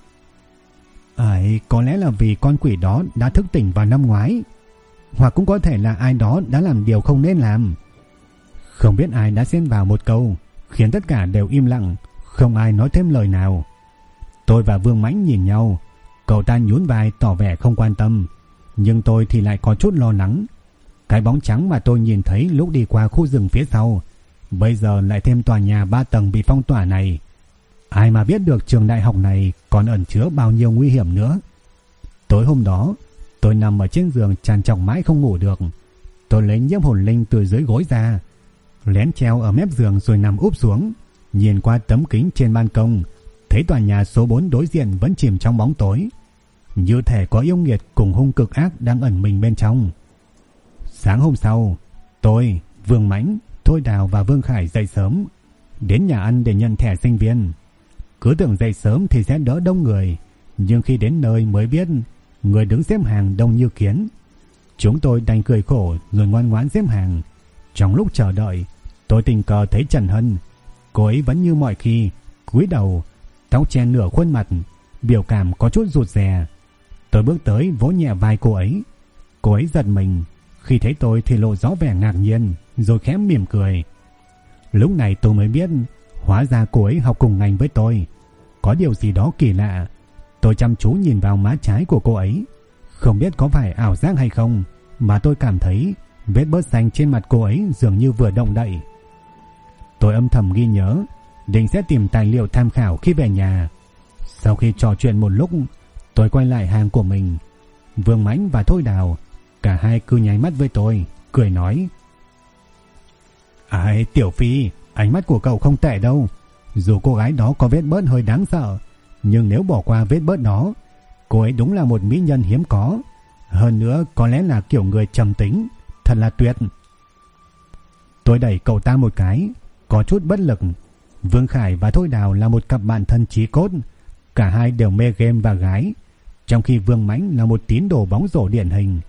Có lẽ là vì con quỷ đó đã thức tỉnh vào năm ngoái, hoặc cũng có thể là ai đó đã làm điều không nên làm. Không biết ai đã xen vào một câu, khiến tất cả đều im lặng, không ai nói thêm lời nào. Tôi và Vương Mãnh nhìn nhau, cậu ta nhún vai tỏ vẻ không quan tâm, nhưng tôi thì lại có chút lo lắng. Cái bóng trắng mà tôi nhìn thấy lúc đi qua khu rừng phía sau, bây giờ lại thêm tòa nhà 3 tầng bị phong tỏa này. Ai mà biết được trường đại học này còn ẩn chứa bao nhiêu nguy hiểm nữa. Tối hôm đó, tôi nằm ở trên giường trằn trọc mãi không ngủ được. Tôi lấy nhiếp hồn linh từ dưới gối ra, lén treo ở mép giường rồi nằm úp xuống, nhìn qua tấm kính trên ban công, thấy tòa nhà số 4 đối diện vẫn chìm trong bóng tối, như thể có yêu nghiệt cùng hung cực ác đang ẩn mình bên trong. Sáng hôm sau, tôi, Vương Mãnh, Thôi Đào và Vương Khải dậy sớm, đến nhà ăn để nhận thẻ sinh viên. Cứ tưởng dậy sớm thì sẽ đỡ đông người, nhưng khi đến nơi mới biết người đứng xếp hàng đông như kiến. Chúng tôi đành cười khổ rồi ngoan ngoãn xếp hàng. Trong lúc chờ đợi, tôi tình cờ thấy Trần Hân. Cô ấy vẫn như mọi khi, cúi đầu, tóc che nửa khuôn mặt, biểu cảm có chút rụt rè. Tôi bước tới vỗ nhẹ vai cô ấy. Cô ấy giật mình, khi thấy tôi thì lộ rõ vẻ ngạc nhiên, rồi khẽ mỉm cười. Lúc này tôi mới biết, hóa ra cô ấy học cùng ngành với tôi. Có điều gì đó kỳ lạ. Tôi chăm chú nhìn vào má trái của cô ấy. Không biết có phải ảo giác hay không, mà tôi cảm thấy vết bớt xanh trên mặt cô ấy dường như vừa động đậy. Tôi âm thầm ghi nhớ, định sẽ tìm tài liệu tham khảo khi về nhà. Sau khi trò chuyện một lúc, tôi quay lại hàng của mình. Vương Mãnh và Thôi Đào, cả hai cứ nháy mắt với tôi, cười nói: Tiểu Phi, ánh mắt của cậu không tệ đâu. Dù cô gái đó có vết bớt hơi đáng sợ, nhưng nếu bỏ qua vết bớt đó, cô ấy đúng là một mỹ nhân hiếm có. Hơn nữa có lẽ là kiểu người trầm tính, thật là tuyệt. Tôi đẩy cậu ta một cái, có chút bất lực. Vương Khải và Thôi Đào là một cặp bạn thân chí cốt, cả hai đều mê game và gái, trong khi Vương Mãnh là một tín đồ bóng rổ điển hình.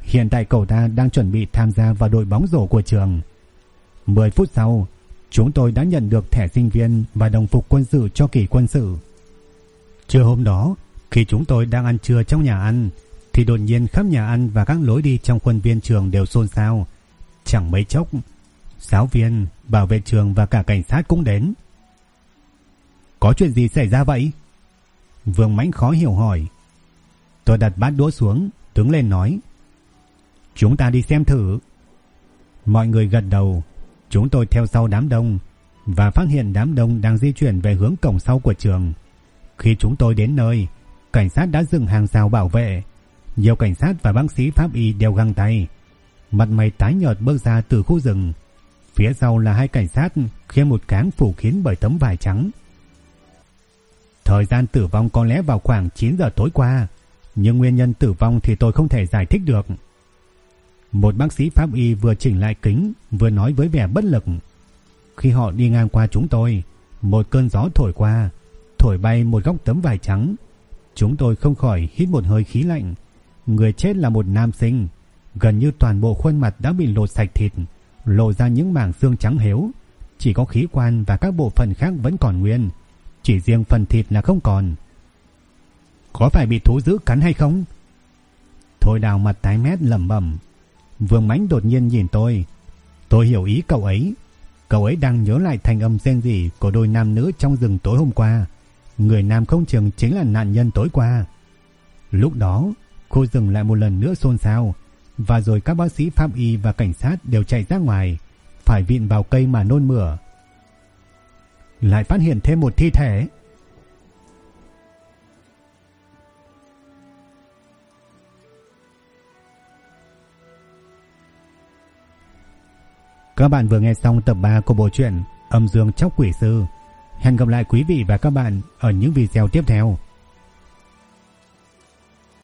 Hiện tại cậu ta đang chuẩn bị tham gia vào đội bóng rổ của trường. 10 phút sau, chúng tôi đã nhận được thẻ sinh viên và đồng phục quân sự cho kỳ quân sự. Trưa hôm đó, khi chúng tôi đang ăn trưa trong nhà ăn, thì đột nhiên khắp nhà ăn và các lối đi trong khuôn viên trường đều xôn xao. Chẳng mấy chốc, giáo viên, bảo vệ trường và cả cảnh sát cũng đến. Có chuyện gì xảy ra vậy? Vương Mãnh khó hiểu hỏi. Tôi đặt bát đũa xuống, đứng lên nói. Chúng ta đi xem thử. Mọi người gật đầu. Chúng tôi theo sau đám đông và phát hiện đám đông đang di chuyển về hướng cổng sau của trường. Khi chúng tôi đến nơi, cảnh sát đã dựng hàng rào bảo vệ. Nhiều cảnh sát và bác sĩ pháp y đeo găng tay, mặt mày tái nhợt bước ra từ khu rừng. Phía sau là hai cảnh sát khiêng một cáng phủ kín bởi tấm vải trắng. Thời gian tử vong có lẽ vào khoảng 9 giờ tối qua, nhưng nguyên nhân tử vong thì tôi không thể giải thích được. Một bác sĩ pháp y vừa chỉnh lại kính vừa nói với vẻ bất lực. Khi họ đi ngang qua chúng tôi, một cơn gió thổi qua, thổi bay một góc tấm vải trắng. Chúng tôi không khỏi hít một hơi khí lạnh. Người chết là một nam sinh, gần như toàn bộ khuôn mặt đã bị lột sạch thịt, lộ ra những mảng xương trắng héo. Chỉ có khí quan và các bộ phận khác vẫn còn nguyên, chỉ riêng phần thịt là không còn. Có phải bị thú dữ cắn hay không? Thôi Đào mặt tái mét lẩm bẩm. Vương Mãnh đột nhiên nhìn tôi. Tôi hiểu ý cậu ấy. Cậu ấy đang nhớ lại thành âm rên rỉ của đôi nam nữ trong rừng tối hôm qua. Người nam không chừng chính là nạn nhân tối qua. Lúc đó, khu rừng lại một lần nữa xôn xao, và rồi các bác sĩ pháp y và cảnh sát đều chạy ra ngoài, phải vịn vào cây mà nôn mửa. Lại phát hiện thêm một thi thể. Các bạn vừa nghe xong tập 3 của bộ truyện Âm Dương Chóc Quỷ Sư. Hẹn gặp lại quý vị và các bạn ở những video tiếp theo.